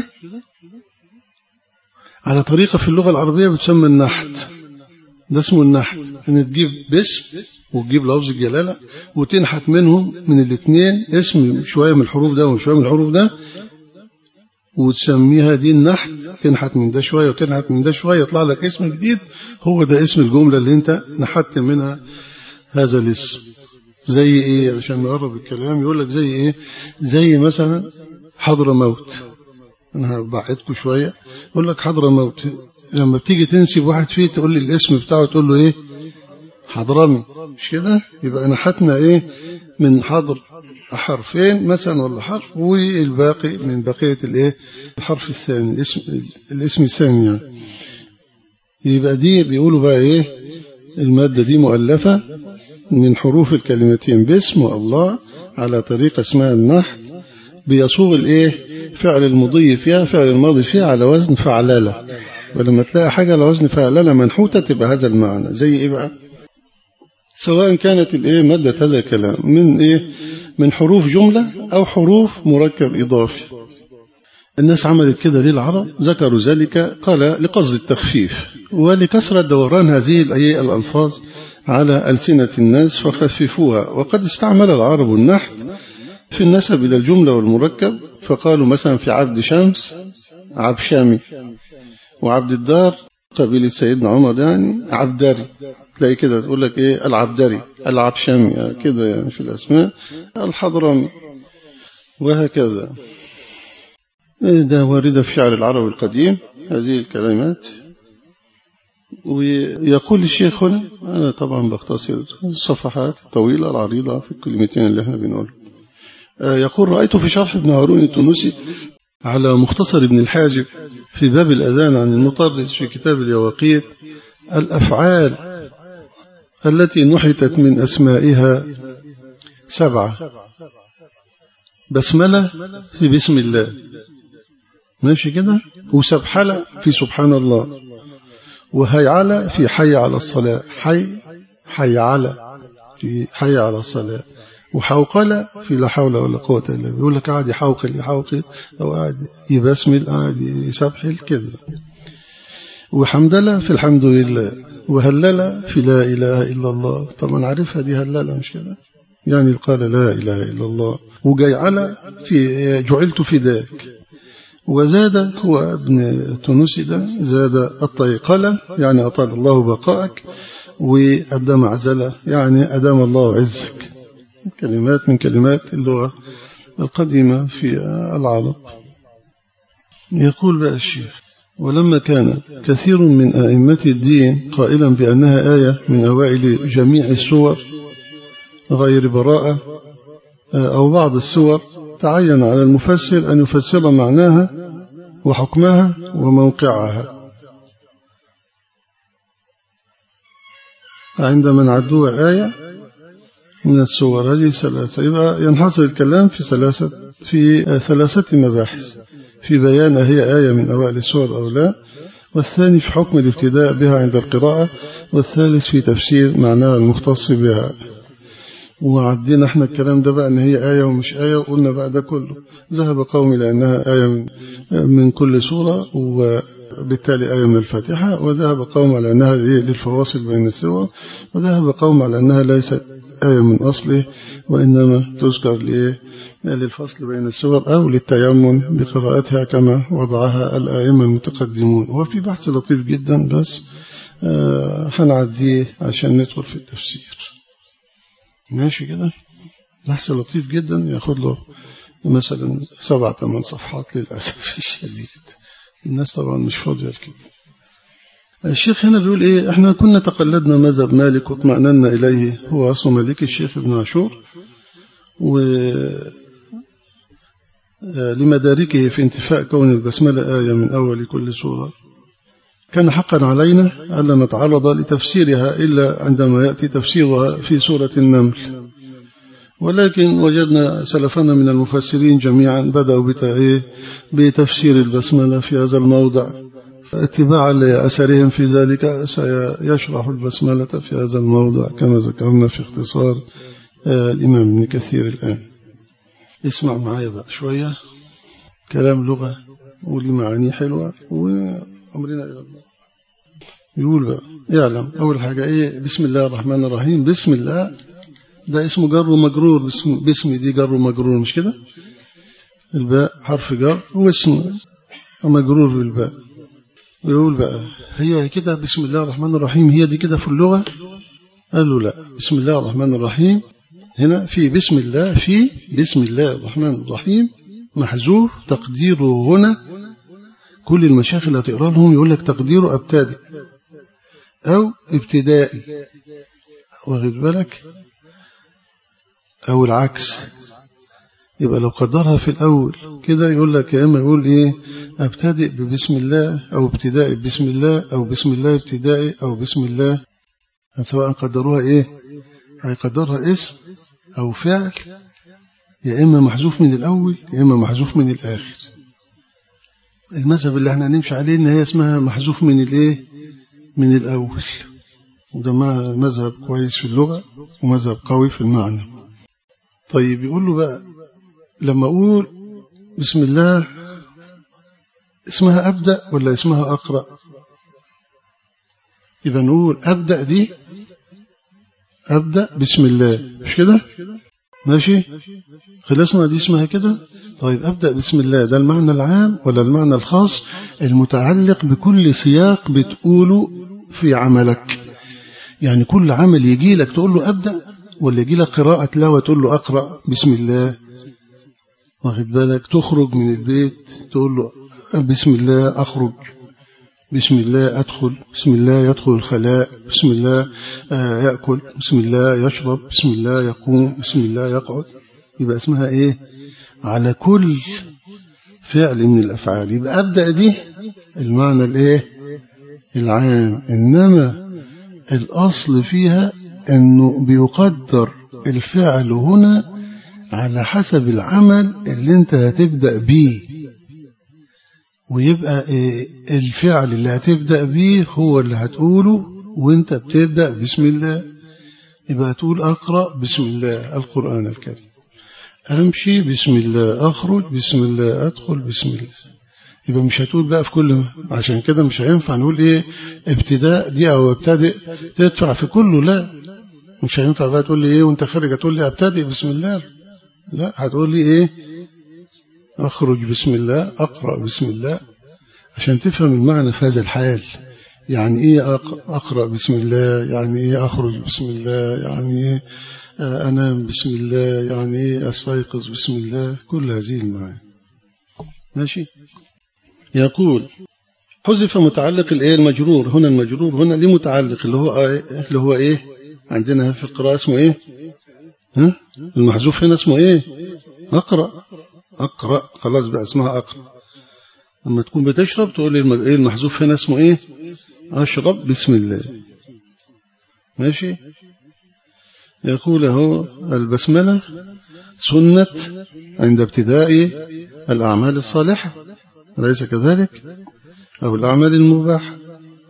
على طريقة في اللغة العربية بتسمى النحت. ده اسمه النحت، ان تجيب باسم وتجيب لفظ الجلالة وتنحت منهم من الاثنين اسم شوية من الحروف ده وشوية من الحروف ده، وتسميها دي النحت. تنحت من ده شوية وتنحت من ده شوية يطلع لك اسم جديد، هو ده اسم الجملة اللي انت نحت منها هذا الاسم. زي ايه عشان نقرب الكلام؟ يقول لك زي ايه؟ زي مثلا حضرموت. انا هبعدكم شوية. يقول لك حضرموت، لما بتيجي تنسب واحد فيه تقول لي الاسم بتاعه تقول له ايه؟ حضرمي. مش كده؟ يبقى نحتنا من حضر حرفين مثلا ولا حرف، والباقي من بقية الحرف الثاني، الاسم الثاني يعني. يبقى دي بيقولوا بقى المادة دي مؤلفة من حروف الكلمتين باسم والله على طريقة اسمها النحت، بيصوغ فعل المضي فيها فعل الماضي فيها على وزن فعلالة. ولما تلاقي حاجة على وزن فعلالة منحوتة تبقى هذا المعنى. زي بقى؟ سواء كانت مادة هذا الكلام من حروف جملة أو حروف مركب إضافي. الناس عملت كده ليه العرب؟ ذكروا ذلك قال لقصد التخفيف ولكثرة دوران هذه الألفاظ على ألسنة الناس فخففوها. وقد استعمل العرب النحت في النسب إلى الجملة والمركب، فقالوا مثلا في عبد شمس عبد شامي، وعبد الدار قبيلة سيدنا عمر يعني عبداري. تلاقي كده تقول لك العبداري العبشامي كده يعني في الأسماء. الحضرمي وهكذا. ده واردة في شعر العرب القديم هذه الكلمات. ويقول الشيخ هنا، أنا طبعا بختصر الصفحات الطويلة العريضة في الكلمتين اللي احنا بنقول. يقول: رأيت في شرح ابن هارون التونسي على مختصر ابن الحاجب في باب الأذان عن المطرز في كتاب اليواقيت الأفعال التي نحتت من أسمائها 7: بسملة في بسم الله، ماشي كده، وسبحلة في سبحان الله، وهيعلى في حي على الصلاة، حيعلى في حي على الصلاة، وحوقلة في لا حول ولا قوة إلا بالله. بيقول لك قاعد يحوقل أو قاعد يبسمل، قاعد يسبحل كده. وحمدلة في الحمد لله، وهللة في لا إله إلا الله. طبعا عارفها دي هللة مش كده، يعني قال لا إله إلا الله. وجيعلة في جعلت فداك. وزاد هو ابن التونسي ده زاد الطيقلة يعني أطال الله بقائك، وأدام عزلة يعني أدام الله عزك. كلمات من كلمات اللغة القديمة في العرب. يقول بقى الشيخ: ولما كان كثير من أئمة الدين قائلا بأنها آية من أوائل جميع السور غير براءة أو بعض السور، تعين على المفسر أن يفسر معناها وحكمها وموقعها. عندما نعدوها آية من السور هذه 3، يبقى ينحصر الكلام في ثلاثة مباحث: في بيان هي آية من أوائل السور أو لا، والثاني في حكم الابتداء بها عند القراءة، والثالث في تفسير معناها المختص بها. وعدينا احنا الكلام ده بقى ان هي آية ومش آية، وقلنا بقى ده كله. ذهب قومي لأنها آية من كل سورة، وبالتالي آية من الفاتحة، وذهب قوم على أنها للفواصل بين السور، وذهب قوم على أنها ليست آية من أصله، وإنما تذكر للفصل بين السور أو للتيمم بقراءتها كما وضعها الآئمة المتقدمون. وفي بحث لطيف جدا بس هنعديه عشان ندخل في التفسير. ماشي كده، بحث لطيف جدا ياخد له مثلا 7-8 صفحات للأسف الشديد. الناس طبعا مش فاضية لكده. الشيخ هنا بيقول إيه: إحنا كنا تقلدنا مذهب مالك واطمأننا إليه، هو أصل مالك الشيخ ابن عاشور، ولمداركه في انتفاء كون البسملة آية من أول كل سورة. كان حقا علينا ألا نتعرض لتفسيرها إلا عندما يأتي تفسيرها في سورة النمل، ولكن وجدنا سلفنا من المفسرين جميعا بدأوا بتفسير البسملة في هذا الموضع، اتباعا لأثرهم في ذلك سيشرح البسملة في هذا الموضع كما ذكرنا في اختصار الإمام ابن كثير. الآن اسمع معايا بقى شوية كلام لغة واللي معانيه حلوة وأمرنا إلى الله. يقول بقى: يعلم أول حاجة إيه بسم الله الرحمن الرحيم. بسم الله ده اسمه جر ومجرور، باسم دي جر ومجرور مش كده؟ الباء حرف جر واسم مجرور بالباء. ويقول بقى: هي كده بسم الله الرحمن الرحيم هي دي كده في اللغة؟ قال له لا، بسم الله الرحمن الرحيم هنا في بسم الله الرحمن الرحيم محذوف تقديره هنا. كل المشايخ اللي هتقرا لهم يقول لك تقديره ابتدئ أو ابتدائي، واخد بالك، أو العكس. يبقى لو قدرها في الأول كده يقول لك يا إما يقول إيه أبتدئ ببسم الله، أو ابتدائي بسم الله، أو بسم الله ابتدائي، أو بسم الله. سواء قدروها إيه، هيقدرها اسم أو فعل، يا إما محذوف من الأول يا إما محذوف من الآخر. المذهب اللي احنا نمشي عليه إن هي اسمها محذوف من الإيه، من الأول، وده مذهب كويس في اللغة ومذهب قوي في المعنى. طيب يقول له بقى لما أقول بسم الله اسمها أبدأ ولا اسمها أقرأ؟ يبقى نقول أبدأ دي أبدأ بسم الله مش كده؟ ماشي، خلصنا دي اسمها كده. طيب أبدأ بسم الله ده المعنى العام ولا المعنى الخاص المتعلق بكل سياق بتقوله في عملك؟ يعني كل عمل يجي لك تقول له أبدأ، ولا يجي لك قراءة تلاوة تقول له أقرأ بسم الله؟ واخد بالك؟ تخرج من البيت تقول له بسم الله أخرج، بسم الله أدخل، بسم الله يدخل الخلاء، بسم الله يأكل، بسم الله يشرب، بسم الله يقوم، بسم الله يقعد. يبقى اسمها إيه؟ على كل فعل من الأفعال. يبقى أبدأ دي المعنى الإيه؟ العام. إنما الأصل فيها أنه بيقدر الفعل هنا على حسب العمل اللي أنت هتبدأ بيه، ويبقى الفعل اللي هتبدأ بيه هو اللي هتقوله وانت بتبدأ بسم الله. يبقى تقول أقرأ بسم الله القرآن الكريم، أمشي بسم الله، أخرج بسم الله، أدخل بسم الله. يبقى مش هتقول بقى في كل عشان كده مش هينفع نقول إيه ابتداء دي أو ابتدئ تدفع في كله، لا مش هينفع بقى تقول لي إيه وانت خارج هتقول لي ابتدئ بسم الله، لا هتقول لي إيه أخرج بسم الله، أقرأ بسم الله، عشان تفهم المعنى في هذا الحال. يعني إيه أقرأ بسم الله، يعني إيه أخرج بسم الله، يعني إيه أنام بسم الله، يعني إيه أستيقظ بسم الله، كل هذه المعاني. ماشي. يقول حذف متعلق الإيه المجرور. هنا المجرور هنا ليه متعلق اللي هو إيه عندنا في القراءة اسمه إيه؟ المحذوف هنا اسمه إيه؟ أقرأ. أقرأ خلاص بقى اسمها أقرأ. لما تكون بتشرب تقول لي المحذوف هنا اسمه إيه؟ أشرب بسم الله. ماشي. يقول هو البسملة سنة عند ابتداء الأعمال الصالحة، أليس كذلك؟ أو الأعمال المباحة.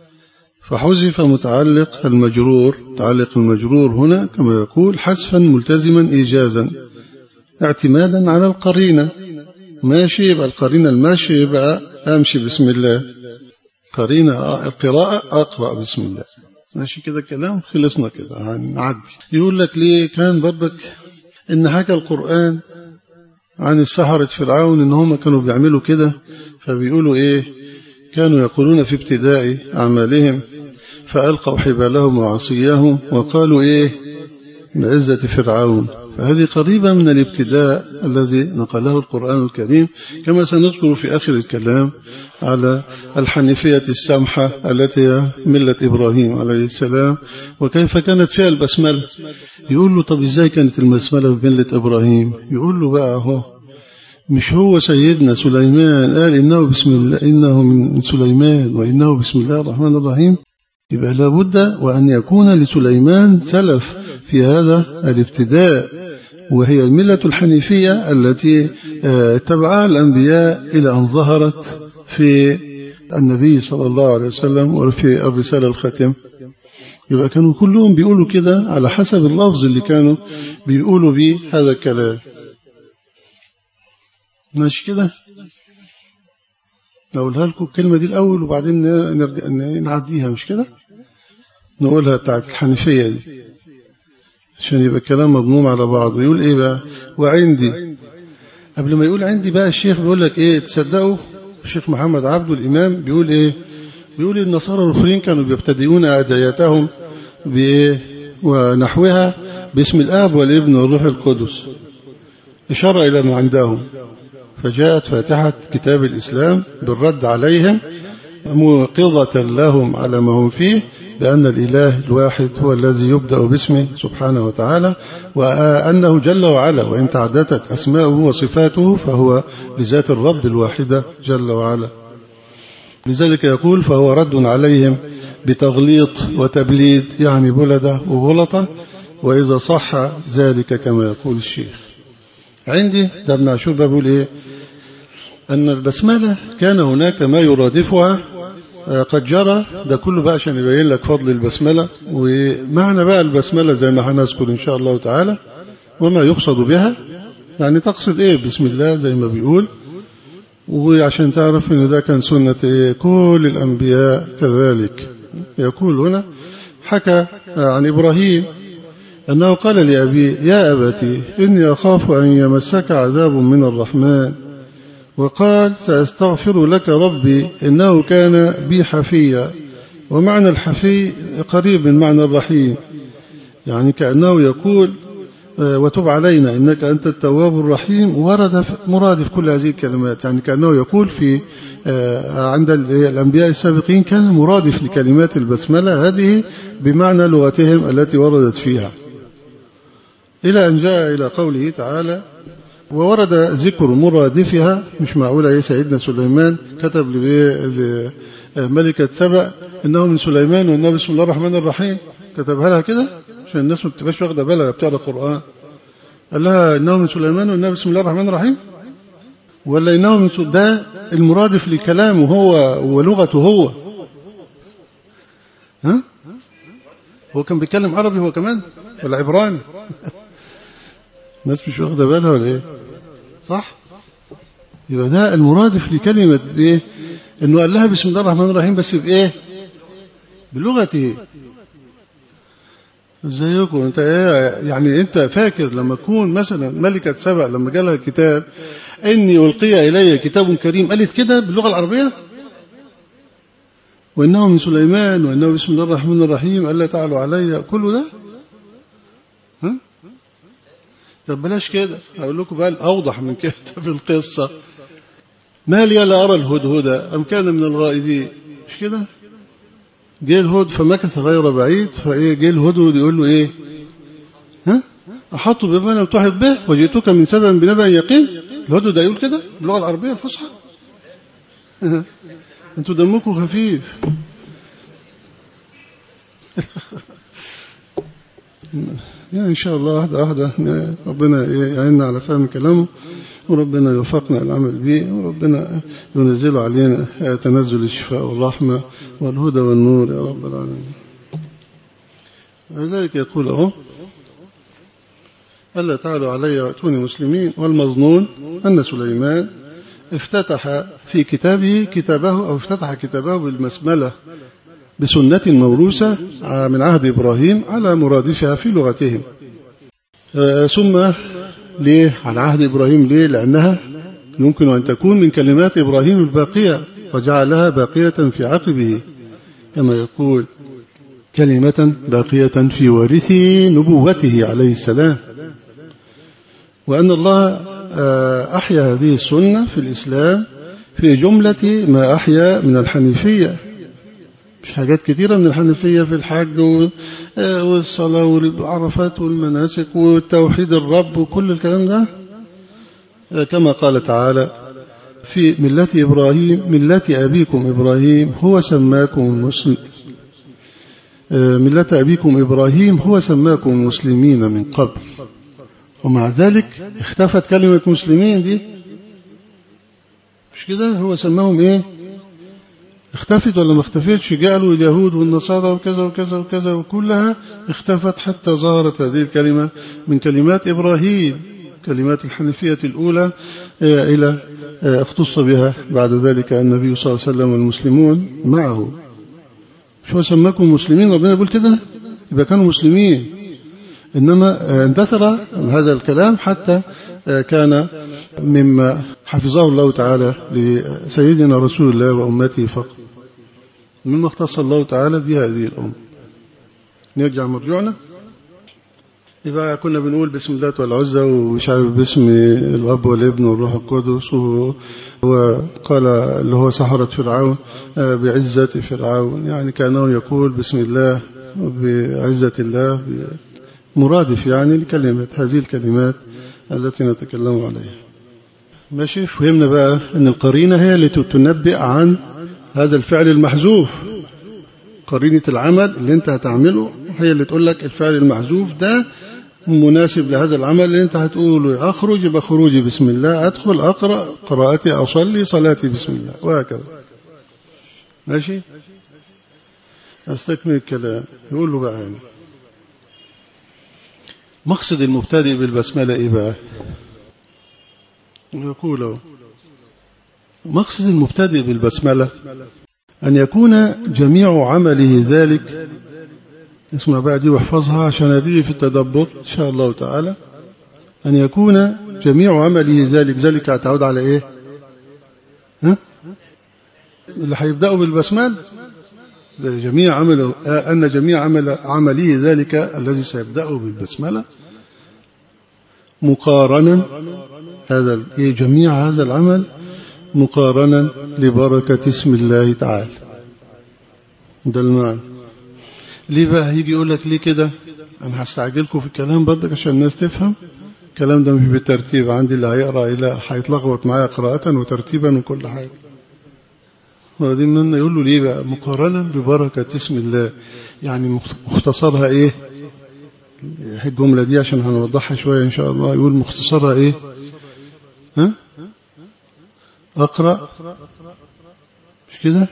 فحذف متعلق المجرور. متعلق المجرور هنا كما يقول حذفا ملتزما إيجازا اعتمادا على القرينة. ماشي، يبقى القرينة الماشي يبقى أمشي بسم الله، قرينة القراءة أقرأ بسم الله. ماشي كده كلام، خلصنا كده هنعدي. يقول لك ليه كان برضك إن حكى القرآن عن السحرة فرعون إن هم كانوا بيعملوا كده، فبيقولوا إيه؟ كانوا يقولون في ابتداء أعمالهم فألقوا حبالهم وعصيهم وقالوا إيه؟ بعزة فرعون. فهذه قريبة من الابتداء الذي نقله القرآن الكريم، كما سنذكر في آخر الكلام على الحنيفية السمحة التي هي ملة إبراهيم عليه السلام، وكيف كانت فيها البسملة. يقول له طب إزاي كانت البسملة بملة إبراهيم؟ يقول له بقى هو مش هو سيدنا سليمان قال إنه بسم الله، إنه من سليمان وإنه بسم الله الرحمن الرحيم؟ يبقى لابد وأن يكون لسليمان سلف في هذا الابتداء، وهي الملة الحنيفية التي اتبعها الأنبياء إلى أن ظهرت في النبي صلى الله عليه وسلم وفي الرسالة الختم. يبقى كانوا كلهم بيقولوا كده على حسب اللفظ اللي كانوا بيقولوا به هذا الكلام. ماشي كده. نقولها لكم الكلمة دي الأول وبعدين نرجع نعديها، مش كده؟ نقولها بتاعت الحنيفية دي عشان يبقى الكلام مضموم على بعض. يقول إيه بقى؟ وعندي. قبل ما يقول عندي بقى الشيخ بيقول لك إيه؟ تصدقوا الشيخ محمد عبده الإمام بيقول إيه؟ بيقول النصارى الآخرين كانوا بيبتدئون أدعيتهم بإيه ونحوها باسم الآب والابن والروح القدس، إشارة إلى ما عندهم. فجاءت فاتحة كتاب الإسلام بالرد عليهم موقظة لهم على ما هم فيه بأن الإله الواحد هو الذي يبدأ باسمه سبحانه وتعالى، وأنه جل وعلا وإن تعددت أسماؤه وصفاته فهو لذات الرب الواحدة جل وعلا. لذلك يقول فهو رد عليهم بتغليط وتبليد، يعني بلدة وبلطة، وإذا صح ذلك كما يقول الشيخ. عندي ده ابن عاشور بقول إيه؟ أن البسملة كان هناك ما يرادفها قد جرى. ده كله بقى عشان يبين لك فضل البسملة ومعنى بقى البسملة زي ما هنذكر إن شاء الله تعالى، وما يقصد بها، يعني تقصد إيه بسم الله زي ما بيقول، وعشان تعرف إن ده كان سنة إيه كل الأنبياء كذلك. يقول هنا حكى عن إبراهيم أنه قال لأبيه يا أبتي إني أخاف أن يمسك عذاب من الرحمن، وقال سأستغفر لك ربي إنه كان بي حفيا. ومعنى الحفي قريب من معنى الرحيم، يعني كأنه يقول وتب علينا إنك أنت التواب الرحيم ورد مرادف كل هذه الكلمات، يعني كأنه يقول في عند الأنبياء السابقين كان مرادف لكلمات البسملة هذه بمعنى لغتهم التي وردت فيها، إلى أن جاء إلى قوله تعالى وورد ذكر مرادفها. مش معقولة يا سيدنا سليمان كتب لملكة سبأ إنه من سليمان وإنه بسم الله الرحمن الرحيم، كتبها لها كده عشان الناس ما بتبقاش واخده بالها بتقرا القرآن. قال لها إنه من سليمان وإنه بسم الله الرحمن الرحيم، ولا إنه من ده المرادف لكلامه هو ولغته هو؟ ها؟ هو كان بيتكلم عربي هو كمان ولا عبراني؟ الناس مش واخده بالها ولا ايه؟ صح؟ يبقى ده المرادف لكلمة ايه؟ انه قال لها بسم الله الرحمن الرحيم بس بايه؟ بلغته. ازيكم انت ايه؟ يعني انت فاكر لما تكون مثلا ملكة سبأ لما جالها الكتاب اني القي الي كتاب كريم قالت كده باللغة العربية؟ وانه من سليمان وانه بسم الله الرحمن الرحيم الا تعلوا علي، كله ده؟ ها؟ طب بلاش كده، أقول لكم بقى الأوضح من كده في القصة. ما لي لا أرى الهدهد أم كان من الغائبين، مش كده؟ جه الهد فمكث غير بعيد، فإيه جه الهدهد يقول له إيه؟ ها؟ أحط بما لم تحط به وجئتك من سبأ بنبأ يقين. الهدهد ده يقول كده باللغة العربية الفصحى؟ أنتوا دمكم خفيف. يعني إن شاء الله واحدة واحدة ربنا يعيننا على فهم كلامه، وربنا يوفقنا العمل به، وربنا ينزل علينا تنزل الشفاء والرحمة والهدى والنور يا رب العالمين. لذلك يقول أهو ألا تعالوا علي وأتوني مسلمين. والمظنون أن سليمان افتتح في كتابه أو افتتح كتابه بالبسملة بسنة موروثة من عهد إبراهيم على مرادفها في لغتهم. ثم ليه عن عهد إبراهيم؟ ليه؟ لأنها يمكن أن تكون من كلمات إبراهيم الباقية وجعلها باقية في عقبه، كما يقول كلمة باقية في وارث نبوته عليه السلام. وأن الله أحيا هذه السنة في الإسلام في جملة ما أحيا من الحنيفية، مش حاجات كثيرة من الحنيفية في الحج والصلاة والعرفات والمناسك والتوحيد الرب وكل الكلام ده، كما قال تعالى في ملة إبراهيم ملة أبيكم إبراهيم هو سماكم المسلمين، ملة أبيكم إبراهيم هو سماكم المسلمين من قبل. ومع ذلك اختفت كلمة مسلمين دي، مش كده؟ هو سماهم إيه؟ اختفت ولا ما اختفتش؟ قالوا اليهود والنصارى وكذا وكذا وكذا وكلها اختفت حتى ظهرت هذه الكلمة من كلمات إبراهيم، كلمات الحنيفية الأولى إلى اختص بها بعد ذلك النبي صلى الله عليه وسلم والمسلمون معه. شو سماكم مسلمين؟ ربنا يقول كده يبقى كانوا مسلمين، إنما اندثر هذا الكلام حتى كان مما حفظه الله تعالى لسيدنا رسول الله وأمته فقط، مما اختص الله تعالى بهذه الأمة. نرجع مرجعنا، يبقى كنا بنقول بسم الله والعزة ومش عارف باسم الأب والابن والروح القدس، وقال اللي هو سحرة فرعون بعزة فرعون، يعني كأنه يقول بسم الله بعزة الله، مرادف يعني لكلمة هذه الكلمات التي نتكلم عليها. ماشي؟ فهمنا بقى أن القرينة هي اللي تنبئ عن هذا الفعل المحذوف، قرينة العمل اللي انت هتعمله هي اللي تقول لك الفعل المحذوف ده مناسب لهذا العمل اللي انت هتقوله. أخرج يبقى خروجي بسم الله، أدخل أقرأ قراءتي، أصلي صلاتي بسم الله، وهكذا. ماشي؟ أستكمل الكلام. يقول له بقى يعني مقصد المبتدئ بالبسملة إيه بقى؟ يقول مقصد المبتدئ بالبسملة أن يكون جميع عمله ذلك، اسمع بقى دي واحفظها عشان هتيجي في التدبر إن شاء الله تعالى. أن يكون جميع عمله ذلك هتعود على إيه؟ ها؟ اللي هيبدأوا بالبسملة جميع عمله، أن جميع عمله ذلك الذي سيبدأه بالبسملة مقارنا هذا جميع هذا العمل مقارنا لبركة اسم الله تعالى. ده المعنى. ليه بقى هيجي يقول لك ليه كده؟ أنا هستعجلكم في الكلام بدك عشان الناس تفهم. الكلام ده مش بالترتيب، عندي اللي هيقرأ إلى هيتلخبط معايا قراءة وترتيبا وكل حاجة. وبعدين من يقول له ليه بقى مقارنة ببركة اسم الله؟ يعني مختصرها إيه الجملة دي عشان هنوضحها شوية إن شاء الله. يقول مختصرها إيه؟ ها؟ أقرأ مش كده؟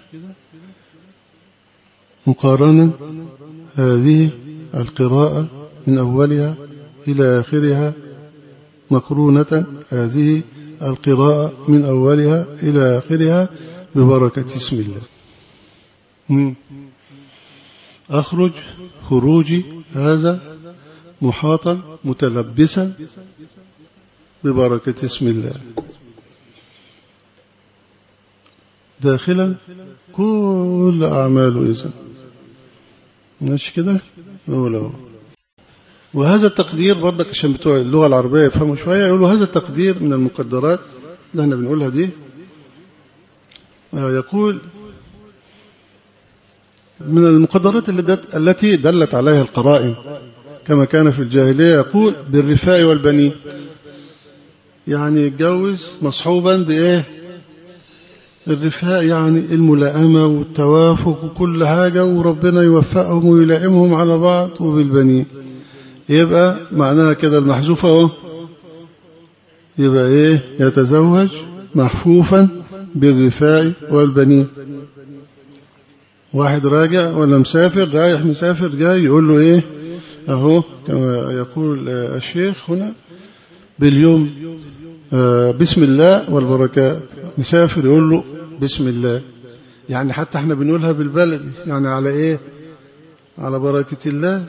مقارنة هذه القراءة من أولها إلى آخرها مقرونة هذه القراءة من أولها إلى آخرها ببركة اسم الله. أخرج خروجي هذا محاطا متلبسا ببركة اسم الله داخلا كل أعماله إذن ماشي كده. وهذا التقدير برضك عشان بتوع اللغة العربية يفهموا شوية، يقولوا هذا التقدير من المقدرات اللي احنا بنقولها دي. يقول من المقدرات التي دلت عليها القرائن كما كان في الجاهلية. يقول بالرفاء والبنين، يعني يتجوز مصحوبا بإيه؟ الرفاء يعني الملائمة والتوافق وكل حاجة، وربنا يوفقهم ويلائمهم على بعض. وبالبنين يبقى معناها كده المحذوفة اهو، يبقى ايه؟ يتزوج محفوفا بالرفاء والبنين. واحد راجع ولا مسافر، رايح مسافر جاي، يقول له ايه اهو كما يقول الشيخ هنا باليوم بسم الله والبركات. مسافر يقول له بسم الله، يعني حتى احنا بنقولها بالبلد يعني على ايه؟ على بركة الله.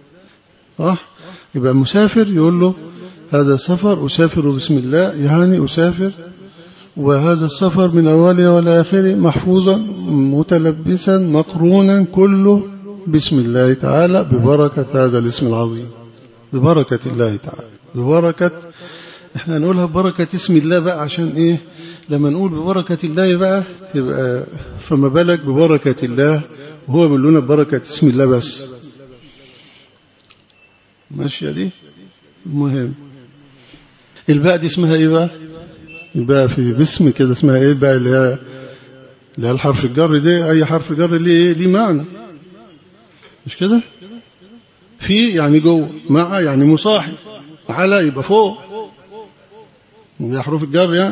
يبقى مسافر يقول له هذا السفر أسافر بسم الله، يعني أسافر وهذا السفر من أوله ولا آخره محفوظا متلبسا مقرونا كله بسم الله تعالى ببركة هذا الاسم العظيم، ببركة الله تعالى، ببركة. احنا نقولها ببركة اسم الله بقى عشان ايه؟ لما نقول ببركة الله بقى تبقى فما بالك ببركة الله وهو بيقول لنا ببركة اسم الله بس. ماشية دي المهم. الباء دي اسمها ايه بقى؟ الباء في باسم كده اسمها ايه بقى؟ اللي هي الحرف الجر دي. اي حرف جر ليه ايه؟ ليه معنى مش كده؟ في يعني جوه، مع يعني مصاحب، على يبقى فوق، دي حروف الجر يعني.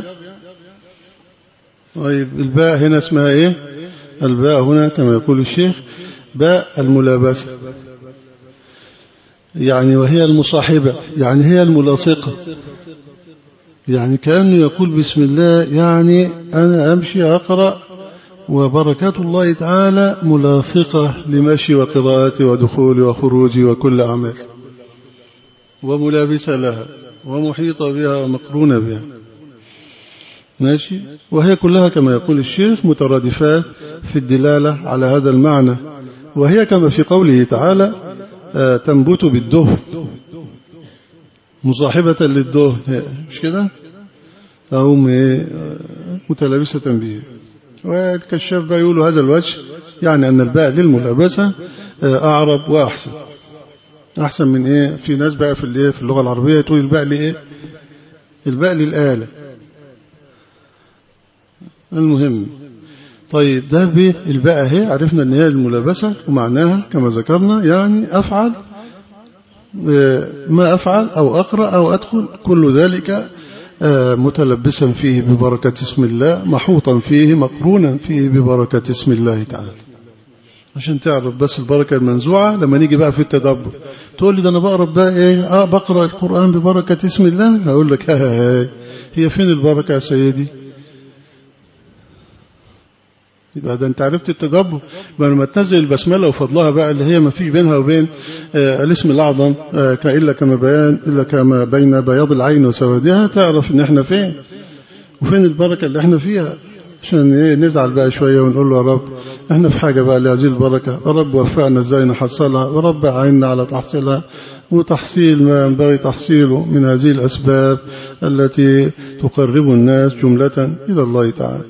طيب الباء هنا اسمها ايه؟ الباء هنا كما يقول الشيخ باء الملابسة، يعني وهي المصاحبة، يعني هي الملاصقة. يعني كأنه يقول بسم الله، يعني أنا أمشي أقرأ وبركات الله تعالى ملاصقة لمشي وقراءتي ودخولي وخروجي وكل أعمال، وملابسة لها ومحيطة بها ومقرونة بها. ماشي. وهي كلها كما يقول الشيخ مترادفات في الدلالة على هذا المعنى، وهي كما في قوله تعالى تنبت بالدهن، مصاحبة للدهن مش كده؟ أو متلبسة به. والكشاف بقى يقولوا هذا الوجه يعني أن الباء للملابسة أعرب وأحسن، أحسن من إيه؟ في ناس بقى في اللغة العربية تقول الباء لإيه؟ الباء للآلة. المهم طيب ده بالباء اهي عرفنا ان هي الملابسة، ومعناها كما ذكرنا يعني أفعل ما أفعل أو أقرأ أو أدخل، كل ذلك متلبسا فيه ببركة اسم الله، محوطا فيه مقرونا فيه ببركة اسم الله تعالى. عشان تعرف بس البركة المنزوعة. لما نيجي بقى في التدبر تقول لي ده أنا بقرأ بقى إيه؟ بقرأ القرآن ببركة اسم الله. هقول لك هي فين البركة يا سيدي؟ يبقى ده انت عرفت التدبر. لما تنزل البسملة وفضلها بقى اللي هي ما فيش بينها وبين الاسم الأعظم إلا كما بين بياض العين وسوادها، تعرف ان احنا فين وفين البركة اللي احنا فيها. عشان نزعل بقى شوية ونقول له يا رب احنا في حاجة بقى لهذه البركة، يا رب وفقنا ازاي نحصلها، يا رب عيننا على تحصيلها، وتحصيل ما ينبغي تحصيله من هذه الأسباب التي تقرب الناس جملة إلى الله تعالى.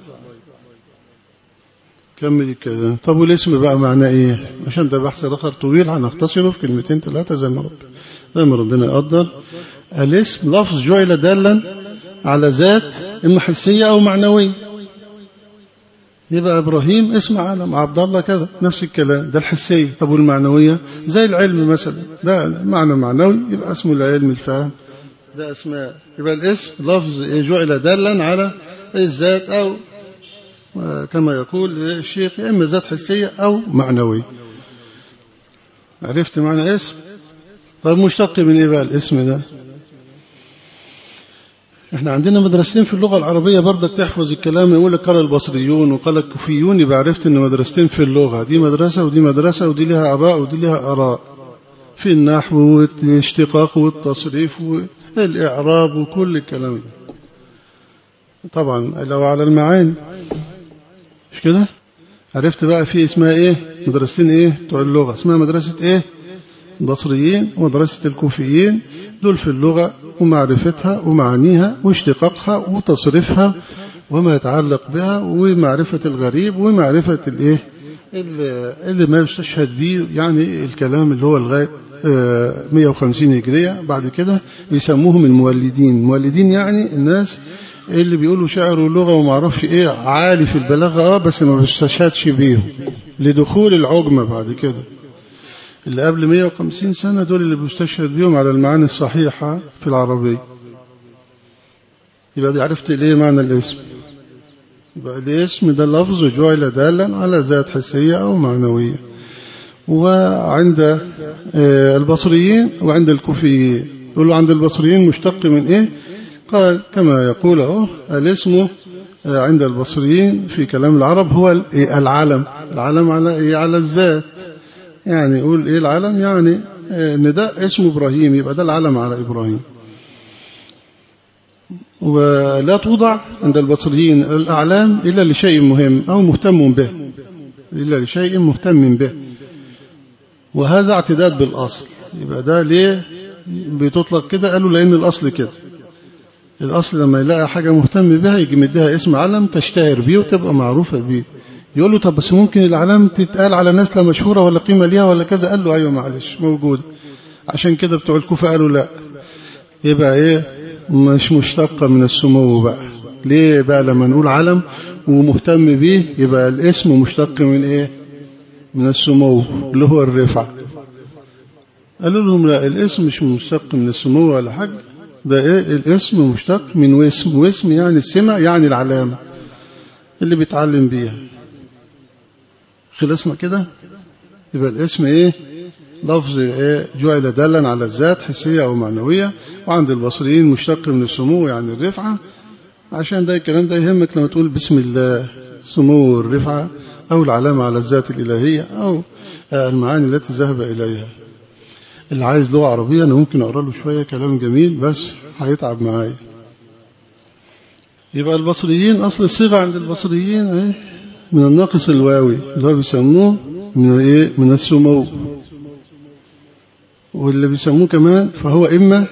كمل كده. طب والاسم بقى معناه إيه؟ عشان ده بحث آخر طويل هنختصره في كلمتين ثلاثة زي ما ربنا يقدر. الاسم لفظ جعل دالا على ذات إما حسية أو معنوية. يبقى إبراهيم اسم علم، عبد الله كذا، نفس الكلام، ده الحسية. طب والمعنوية زي العلم مثلا، ده معنى معنوي يبقى اسمه العلم الفهم، ده اسماء. يبقى الاسم لفظ جعل دالا على الذات أو كما يقول الشيخ إما ذات حسية أو معنوية. عرفت معنى اسم؟ طيب مشتق من إيه بقى الاسم ده؟ احنا عندنا مدرستين في اللغة العربية برضك تحفظ الكلام. يقول لك قال البصريون وقال الكوفيون، يبقى عرفت ان مدرستين في اللغة، دي مدرسة ودي مدرسة، ودي لها آراء ودي لها آراء في النحو والاشتقاق والتصريف والإعراب وكل الكلام ده. طبعا لو على المعاني مش كده. عرفت بقى في اسمها ايه مدرستين ايه بتوع اللغة، اسمها مدرسة ايه البصريين ومدرسة الكوفيين. دول في اللغة ومعرفتها ومعانيها واشتقاقها وتصريفها وما يتعلق بها ومعرفة الغريب ومعرفة الايه اللي ما يستشهد به، يعني الكلام اللي هو لغاية 150 هجرية. بعد كده بيسموهم المولدين. المولدين يعني الناس اللي بيقولوا شعر ولغة وما عرفش ايه، عالي في البلاغة بس ما بيستشهدش بيهم لدخول العجمة بعد كده. اللي قبل 150 سنة دول اللي بيستشهد بيهم على المعاني الصحيحة في العربية. يبقى دي عرفت ليه معنى الاسم. يبقى الاسم ده لفظ جعل دالا على ذات حسية أو معنوية. وعند البصريين وعند الكوفيين يقولوا عند البصريين مشتق من ايه؟ قال كما يقول الاسم عند البصريين في كلام العرب هو العلم. العلم على ايه؟ على الذات. يعني يقول ايه العلم؟ يعني نداء اسم إبراهيم، يبقى ده العلم على إبراهيم. ولا توضع عند البصريين الأعلام إلا لشيء مهم أو مهتم به، إلا لشيء مهتم به، وهذا اعتداد بالأصل. يبقى ده ليه بتطلق كده؟ قالوا لأن الأصل كده. الأصل لما يلاقي حاجة مهتم بها يجي مديها اسم علم تشتهر بيه وتبقى معروفة بيه. يقول له طب بس ممكن العلام تتقال على ناس لا مشهورة ولا قيمة ليها ولا كذا. قال له أيوة معلش موجود. عشان كده بتوع الكوفة قالوا لا، يبقى إيه مش مشتقة من السمو بقى. ليه بقى لما نقول علم ومهتم به يبقى الاسم مشتق من إيه؟ من السمو اللي هو الرفع. قالوا لهم لا، الاسم مش مشتق من السمو ولا حاجة، ده إيه الاسم مشتق من واسم. واسم يعني السمة، يعني العلامة اللي بيتعلم بيها. خلصنا كده. يبقى الاسم ايه؟ لفظ ايه؟ جعل دالا على الذات حسية او معنوية. وعند البصريين مشتق من السمو يعني الرفعة. عشان ده الكلام ده يهمك لما تقول بسم الله، سمو الرفعة او العلامة على الذات الإلهية او المعاني التي ذهب إليها. اللي عايز لغة عربية انا ممكن اقرا له شوية كلام جميل بس هيتعب معايا. يبقى البصريين اصل الصيغة عند البصريين ايه؟ من الناقص الواوي اللي هو بيسموه من ايه؟ من السمو. واللي بيسموه كمان فهو إما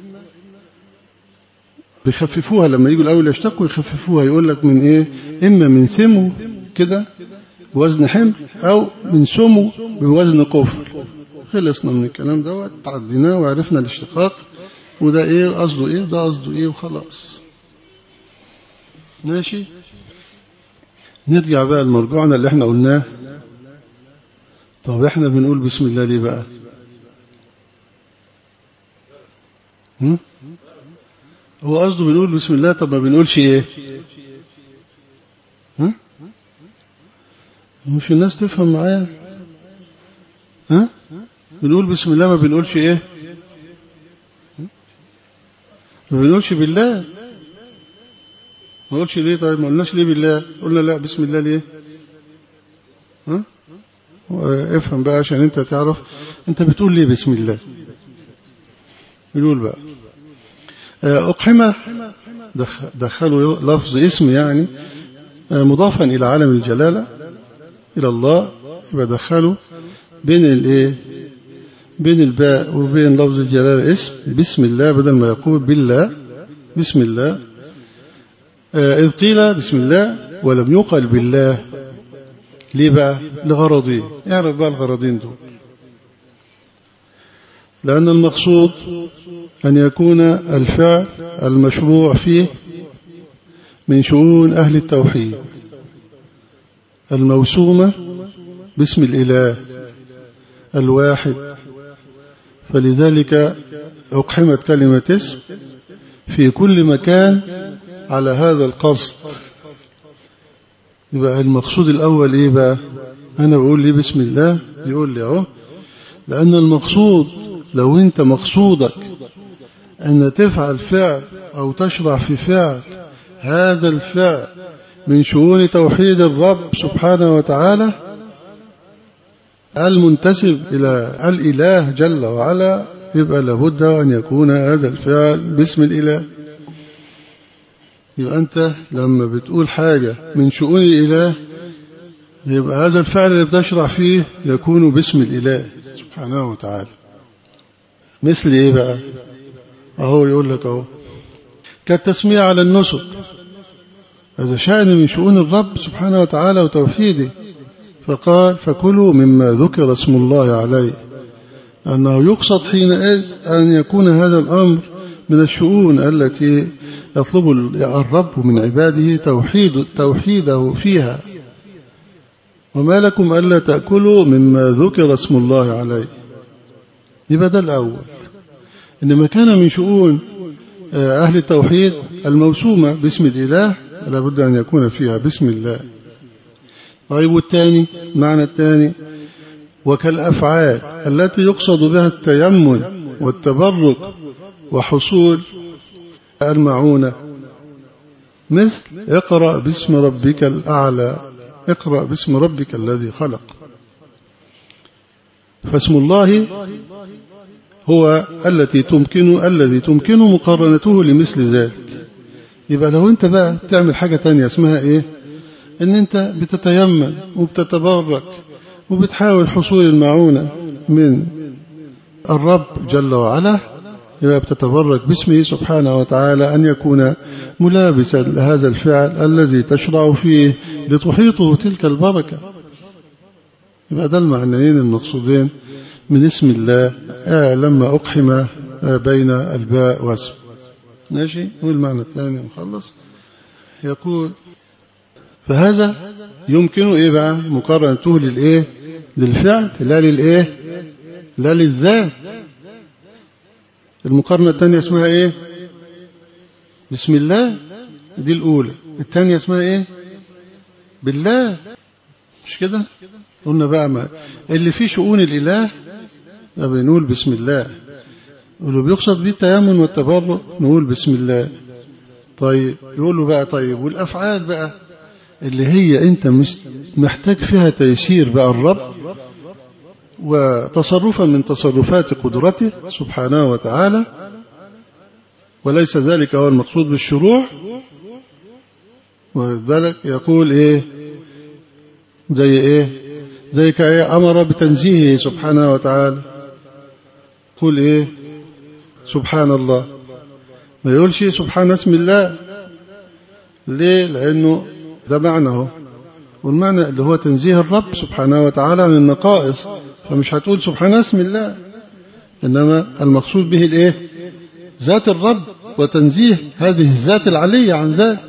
بيخففوها لما يجوا الأول يشتقوا يخففوها، يقول لك من إيه؟ إما من سمو كده بوزن حمل أو من سمو بوزن قفل. خلصنا من الكلام دوت، تعديناه وعرفنا الاشتقاق وده إيه قصده إيه وده قصده إيه وخلاص. ماشي. نرجع بقى لمرجوعنا اللي احنا قلناه. طب احنا بنقول بسم الله ليه بقى؟ هو قصده بنقول بسم الله، طب ما بنقولش ايه؟ مش الناس تفهم معايا؟ بنقول بسم الله ما بنقولش ايه؟ ما بنقولش بالله. ما قلتش ليه؟ طيب ما قلناش ليه بالله؟ قلنا لا بسم الله ليه؟ افهم بقى عشان انت تعرف انت بتقول ليه بسم الله. يقول بقى أقحمة دخلوا لفظ اسم يعني مضافا إلى عالم الجلالة إلى الله، يبقى دخلوا بين الايه بين الباء وبين لفظ الجلالة اسم بسم الله بدل ما يقول بالله بسم الله. إذ قيل بسم الله ولم يقل بالله. ليه بقى؟ لغرضين. اعرف بقى الغرضين دول. لأن المقصود أن يكون الفعل المشروع فيه من شؤون أهل التوحيد الموسومة باسم الإله الواحد، فلذلك أقحمت كلمة اسم في كل مكان على هذا القصد. يبقى المقصود الأول إيه بقى؟ أنا بقول لي بسم الله، يقول لي أهو، لأن المقصود لو أنت مقصودك أن تفعل فعل أو تشرع في فعل هذا الفعل من شؤون توحيد الرب سبحانه وتعالى المنتسب إلى الإله جل وعلا، يبقى لابد أن يكون هذا الفعل باسم الإله. يبقى أنت لما بتقول حاجة من شؤون الإله يبقى هذا الفعل اللي بتشرع فيه يكون باسم الإله سبحانه وتعالى. مثل إيه بقى؟ أهو يقول لك أهو كالتسمية على النسك، هذا شأن من شؤون الرب سبحانه وتعالى وتوحيده، فقال فكلوا مما ذكر اسم الله عليه، أنه يقصد حينئذ أن يكون هذا الأمر من الشؤون التي يطلب الرب من عباده توحيده فيها. وما لكم ألا تأكلوا مما ذكر اسم الله عليه. يبقى ده الأول، إنما كان من شؤون أهل التوحيد الموسومة باسم الإله لابد أن يكون فيها باسم الله. طيب والثاني، معنى الثاني وكالأفعال التي يقصد بها التيمم والتبرك وحصول المعونة، مثل اقرأ باسم ربك الأعلى، اقرأ باسم ربك الذي خلق. فاسم الله هو الذي تمكن مقارنته لمثل ذلك. يبقى لو انت بقى بتعمل حاجة تانية اسمها ايه؟ ان انت بتتيمم وبتتبرك وبتحاول حصول المعونة من الرب جل وعلا، يبقى بتتبرك باسمه سبحانه وتعالى أن يكون ملابسا لهذا الفعل الذي تشرع فيه لتحيطه تلك البركة. يبقى ده المعنيين المقصودين من اسم الله لما أقحم بين الباء واسم. ماشي؟ والمعنى الثاني مخلص. يقول فهذا يمكن إيه بقى؟ مقارنته للإيه؟ للفعل، لا للإيه؟ لا للذات. المقارنة الثانية اسمها إيه؟ بسم الله، دي الأولى. الثانية اسمها إيه؟ بالله. مش كده؟ قلنا بقى ما اللي فيه شؤون الإله بنقول بسم الله، واللي بيقصد به التيمم والتبرك نقول بسم الله. طيب يقولوا بقى طيب والأفعال بقى اللي هي أنت محتاج فيها تيسير بقى الرب وتصرفا من تصرفات قدرته سبحانه وتعالى، وليس ذلك هو المقصود بالشروع. وذلك يقول إيه؟ زي إيه؟ زي كأيه أمر بتنزيهه سبحانه وتعالى، قل إيه؟ سبحان الله، ما يقولش سبحان اسم الله. ليه؟ لأنه ده معناه، والمعنى اللي هو تنزيه الرب سبحانه وتعالى عن النقائص، فمش هتقول سبحان اسم الله، إنما المقصود به الإيه؟ ذات الرب وتنزيه هذه الذات العلية عن ذلك.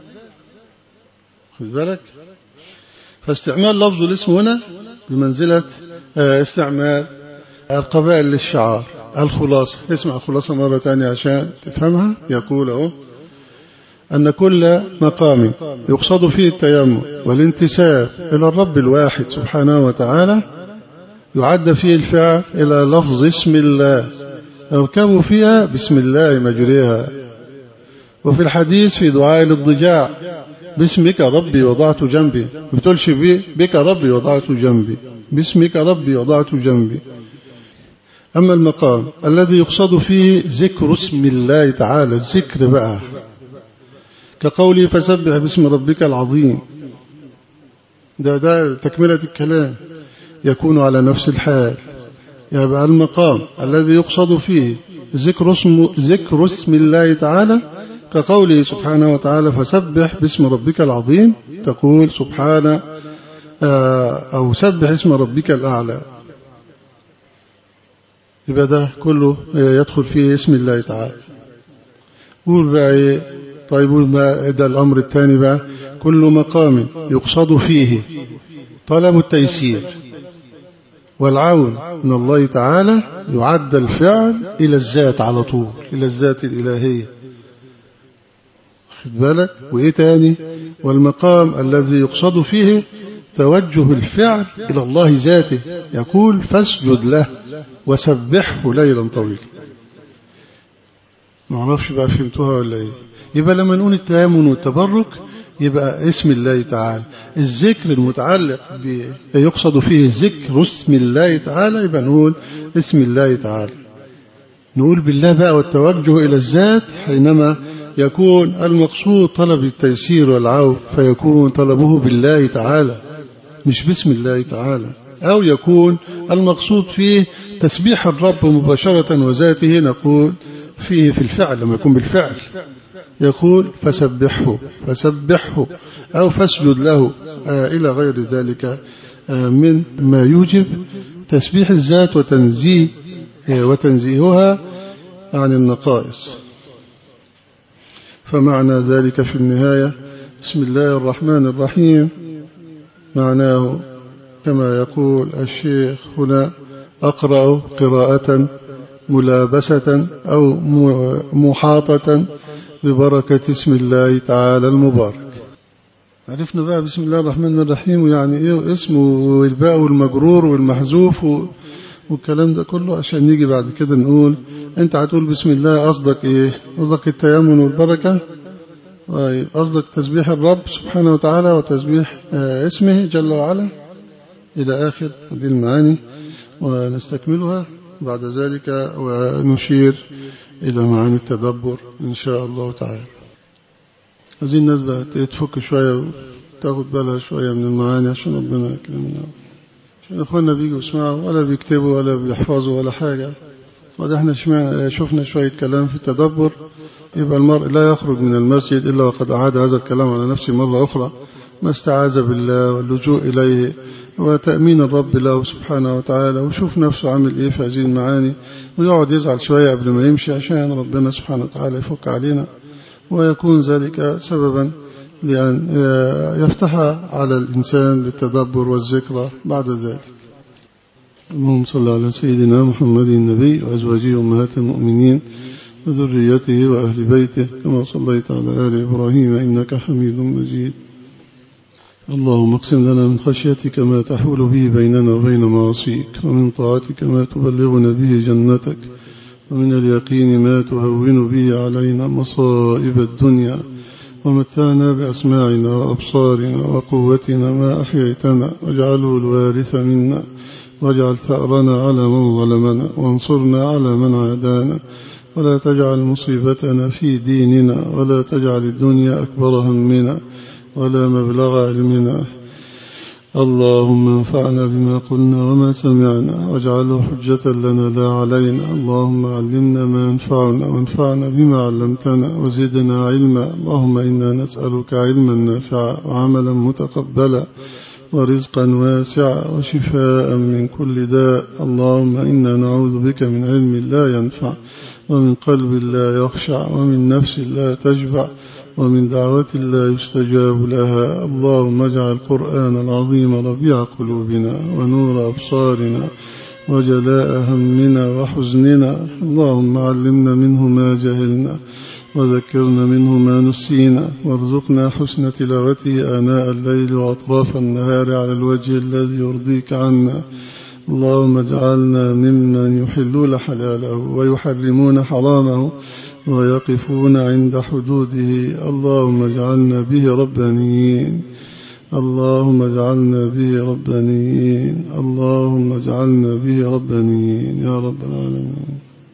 خذ بالك؟ فاستعمال لفظ الاسم هنا بمنزلة استعمال القبائل للشعار. الخلاصة، اسمع الخلاصة مرة تانية عشان تفهمها. يقول أهو أن كل مقام يقصد فيه التيمم والانتساب إلى الرب الواحد سبحانه وتعالى يعد فيه الفعل إلى لفظ اسم الله، يركب فيها بسم الله مجريها. وفي الحديث في دعاء الاضطجاع باسمك ربي وضعت جنبي، ما بتقولش بك ربي وضعت جنبي، باسمك ربي وضعت جنبي. أما المقام الذي يقصد فيه ذكر اسم الله تعالى، الذكر بقى كقوله فسبح باسم ربك العظيم، ده تكملة الكلام، يكون على نفس الحال، يبقى المقام الذي يقصد فيه ذكر اسم الله تعالى كقوله سبحانه وتعالى فسبح باسم ربك العظيم، تقول سبحان أو سبح اسم ربك الأعلى، يبقى ده كله يدخل فيه اسم الله تعالى. قول بقى إيه؟ طيب قول بقى ده الأمر الثاني بقى، كل مقام يقصد فيه طلب التيسير والعون من الله تعالى يعد الفعل إلى الذات على طول، إلى الذات الإلهية. خد بالك. وإيه تاني؟ والمقام الذي يقصد فيه توجه الفعل إلى الله ذاته، يقول فاسجد له وسبحه ليلا طويلا. ما اعرفش بقى فهمتوها ولا ايه؟ يبقى لما نقول التيامن والتبرك يبقى اسم الله تعالى، الذكر المتعلق يقصد فيه ذكر اسم الله تعالى، يبقى نقول اسم الله تعالى. نقول بالله بقى والتوجه إلى الذات حينما يكون المقصود طلب التيسير والعون، فيكون طلبه بالله تعالى مش باسم الله تعالى. أو يكون المقصود فيه تسبيح الرب مباشرة وذاته، نقول فيه في الفعل، لما يكون بالفعل يقول فسبحه أو فاسجد له إلى غير ذلك من ما يوجب تسبيح الذات وتنزيهها عن النقائص. فمعنى ذلك في النهاية بسم الله الرحمن الرحيم معناه كما يقول الشيخ هنا أقرأ قراءة ملابسة أو محاطة ببركة اسم الله تعالى المبارك. عرفنا بقى بسم الله الرحمن الرحيم يعني إيه اسمه والباء والمجرور والمحذوف والكلام ده كله، عشان نيجي بعد كده نقول أنت هتقول بسم الله قصدك إيه؟ قصدك التيمن والبركة، قصدك تسبيح الرب سبحانه وتعالى وتسبيح اسمه جل وعلا إلى آخر هذه المعاني، ونستكملها بعد ذلك ونشير إلى معاني التدبر إن شاء الله تعالى. هذه الناس بقى تفك شوية وتاخد بالها شوية من المعاني عشان ربنا يكرمنا، عشان إخواننا بيجوا يسمعوا ولا بيكتبوا ولا بيحفظوا ولا حاجة. وده احنا شفنا شوية كلام في التدبر، يبقى المرء لا يخرج من المسجد إلا وقد أعاد هذا الكلام على نفسه مرة أخرى، ما استعاذ بالله واللجوء إليه وتأمين الرب له سبحانه وتعالى، وشوف نفسه عامل إيه في هذه المعاني، ويقعد يزعل شوية قبل ما يمشي عشان ربنا سبحانه وتعالى يفك علينا، ويكون ذلك سببا لأن يفتح على الإنسان للتدبر والذكرى بعد ذلك. اللهم صل على سيدنا محمد النبي وأزواجه أمهات المؤمنين وذريته وأهل بيته كما صليت على آل إبراهيم إنك حميد مجيد. اللهم اقسم لنا من خشيتك ما تحول به بيننا وبين معصيك، ومن طاعتك ما تبلغنا به جنتك، ومن اليقين ما تهون به علينا مصائب الدنيا، ومتعنا بأسماعنا وأبصارنا وقوتنا ما أحييتنا، واجعله الوارث منا، واجعل ثأرنا على من ظلمنا، وانصرنا على من عادانا، ولا تجعل مصيبتنا في ديننا، ولا تجعل الدنيا أكبر همنا ولا مبلغ علمنا. اللهم انفعنا بما قلنا وما سمعنا، واجعله حجة لنا لا علينا. اللهم علمنا ما ينفعنا وانفعنا بما علمتنا وزدنا علما. اللهم إنا نسألك علما نافعا وعملا متقبلا ورزقا واسعا وشفاء من كل داء. اللهم إنا نعوذ بك من علم لا ينفع، ومن قلب لا يخشع، ومن نفس لا تشبع، ومن دعوة لا يستجاب لها. اللهم اجعل القرآن العظيم ربيع قلوبنا ونور أبصارنا وجلاء همنا وحزننا. اللهم علمنا منه ما جهلنا وذكرنا منه ما نسينا، وارزقنا حسن تلاوته آناء الليل وأطراف النهار على الوجه الذي يرضيك عنا. اللهم اجعلنا ممن يحلون حلاله ويحرمون حرامه ويقفون عند حدوده. اللهم اجعلنا به ربانيين، اللهم اجعلنا به ربانيين، اللهم اجعلنا به ربانيين يا رب العالمين.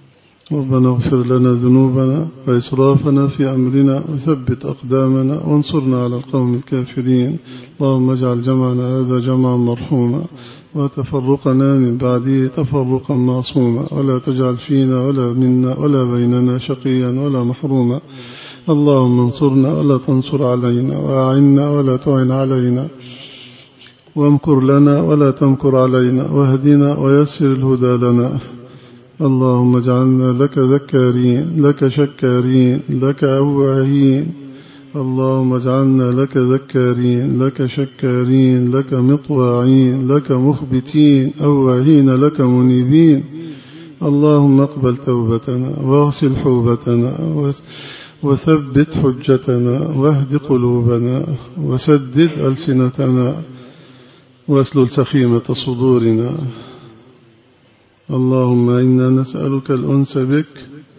ربنا اغفر لنا ذنوبنا وإسرافنا في أمرنا وثبت أقدامنا وانصرنا على القوم الكافرين. اللهم اجعل جمعنا هذا جمعا مرحوما وتفرقنا من بعده تفرقا معصوما، ولا تجعل فينا ولا منا ولا بيننا شقيا ولا محروما. اللهم انصرنا ولا تنصر علينا، وأعنا ولا تعن علينا، وامكر لنا ولا تمكر علينا، واهدنا ويسر الهدى لنا. اللهم اجعلنا لك ذكارين لك شكارين لك أواهين. اللهم اجعلنا لك ذكارين لك شكارين لك مطواعين لك مخبتين أواهين لك منيبين. اللهم اقبل توبتنا واغسل حوبتنا وثبت حجتنا واهد قلوبنا وسدد ألسنتنا واسلل سخيمة صدورنا. اللهم إنا نسألك الأنس بك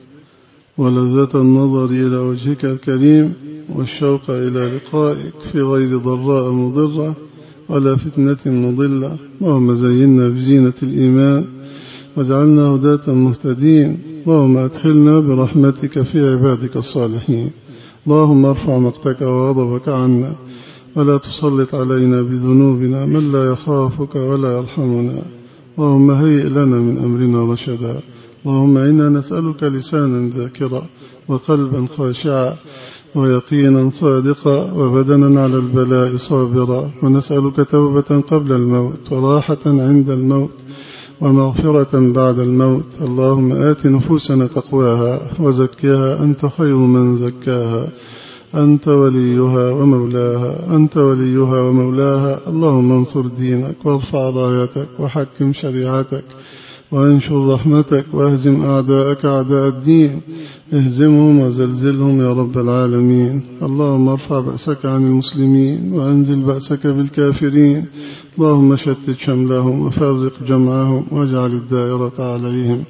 ولذة النظر إلى وجهك الكريم والشوق إلى لقائك في غير ضراء مضرة ولا فتنة مضلة. اللهم زينا بزينة الإيمان واجعلنا هداة مهتدين. اللهم أدخلنا برحمتك في عبادك الصالحين. اللهم ارفع مقتك وغضبك عنا ولا تسلط علينا بذنوبنا من لا يخافك ولا يرحمنا. اللهم هيئ لنا من أمرنا رشدا. اللهم إنا نسألك لسانا ذاكرا وقلبا خاشعا ويقينا صادقا وبدنا على البلاء صابرا، ونسألك توبة قبل الموت وراحة عند الموت ومغفرة بعد الموت. اللهم آت نفوسنا تقواها وزكها أنت خير من زكاها أنت وليها ومولاها أنت وليها ومولاها. اللهم انصر دينك وارفع رايتك وحكم شريعتك وانشر رحمتك واهزم أعداءك أعداء الدين. اهزمهم وزلزلهم يا رب العالمين. اللهم ارفع بأسك عن المسلمين وأنزل بأسك بالكافرين. اللهم شتت شملهم وفرق جمعهم واجعل الدائرة عليهم.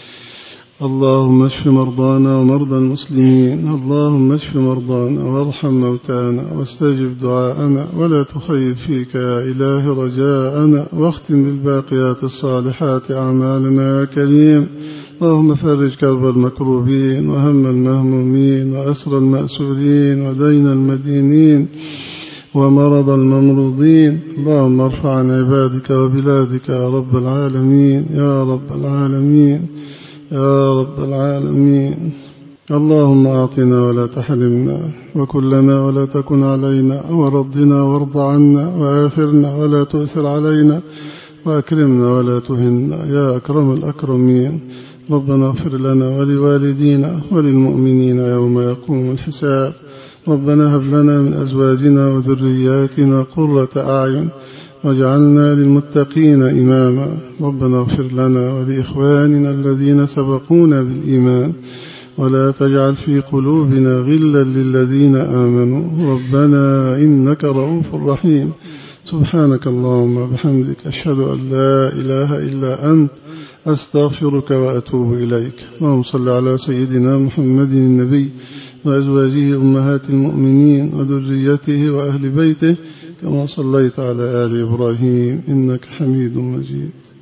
اللهم اشف مرضانا ومرضى المسلمين. اللهم اشف مرضانا وارحم موتانا واستجب دعاءنا ولا تخيب فيك يا إله رجاءنا، واختم بالباقيات الصالحات أعمالنا يا كريم. اللهم فرج كرب المكروبين وهم المهمومين وأسر المأسورين ودين المدينين ومرض الممرضين. اللهم ارفع عن عبادك وبلادك يا رب العالمين يا رب العالمين يا رب العالمين. اللهم أعطنا ولا تحرمنا، وكلنا ولا تكن علينا، وردنا وارض عنا، وآثرنا ولا تؤثر علينا، وأكرمنا ولا تهنا يا أكرم الأكرمين. ربنا اغفر لنا ولوالدينا وللمؤمنين يوم يقوم الحساب. ربنا هب لنا من أزواجنا وذرياتنا قرة أعين واجعلنا للمتقين إماما. ربنا اغفر لنا ولإخواننا الذين سبقونا بالإيمان ولا تجعل في قلوبنا غلا للذين آمنوا ربنا إنك رؤوف رحيم. سبحانك اللهم وبحمدك أشهد أن لا إله إلا أنت أستغفرك وأتوب إليك. اللهم صل على سيدنا محمد النبي وأزواجه أمهات المؤمنين وذريته وأهل بيته كما صليت على آل إبراهيم إنك حميد مجيد.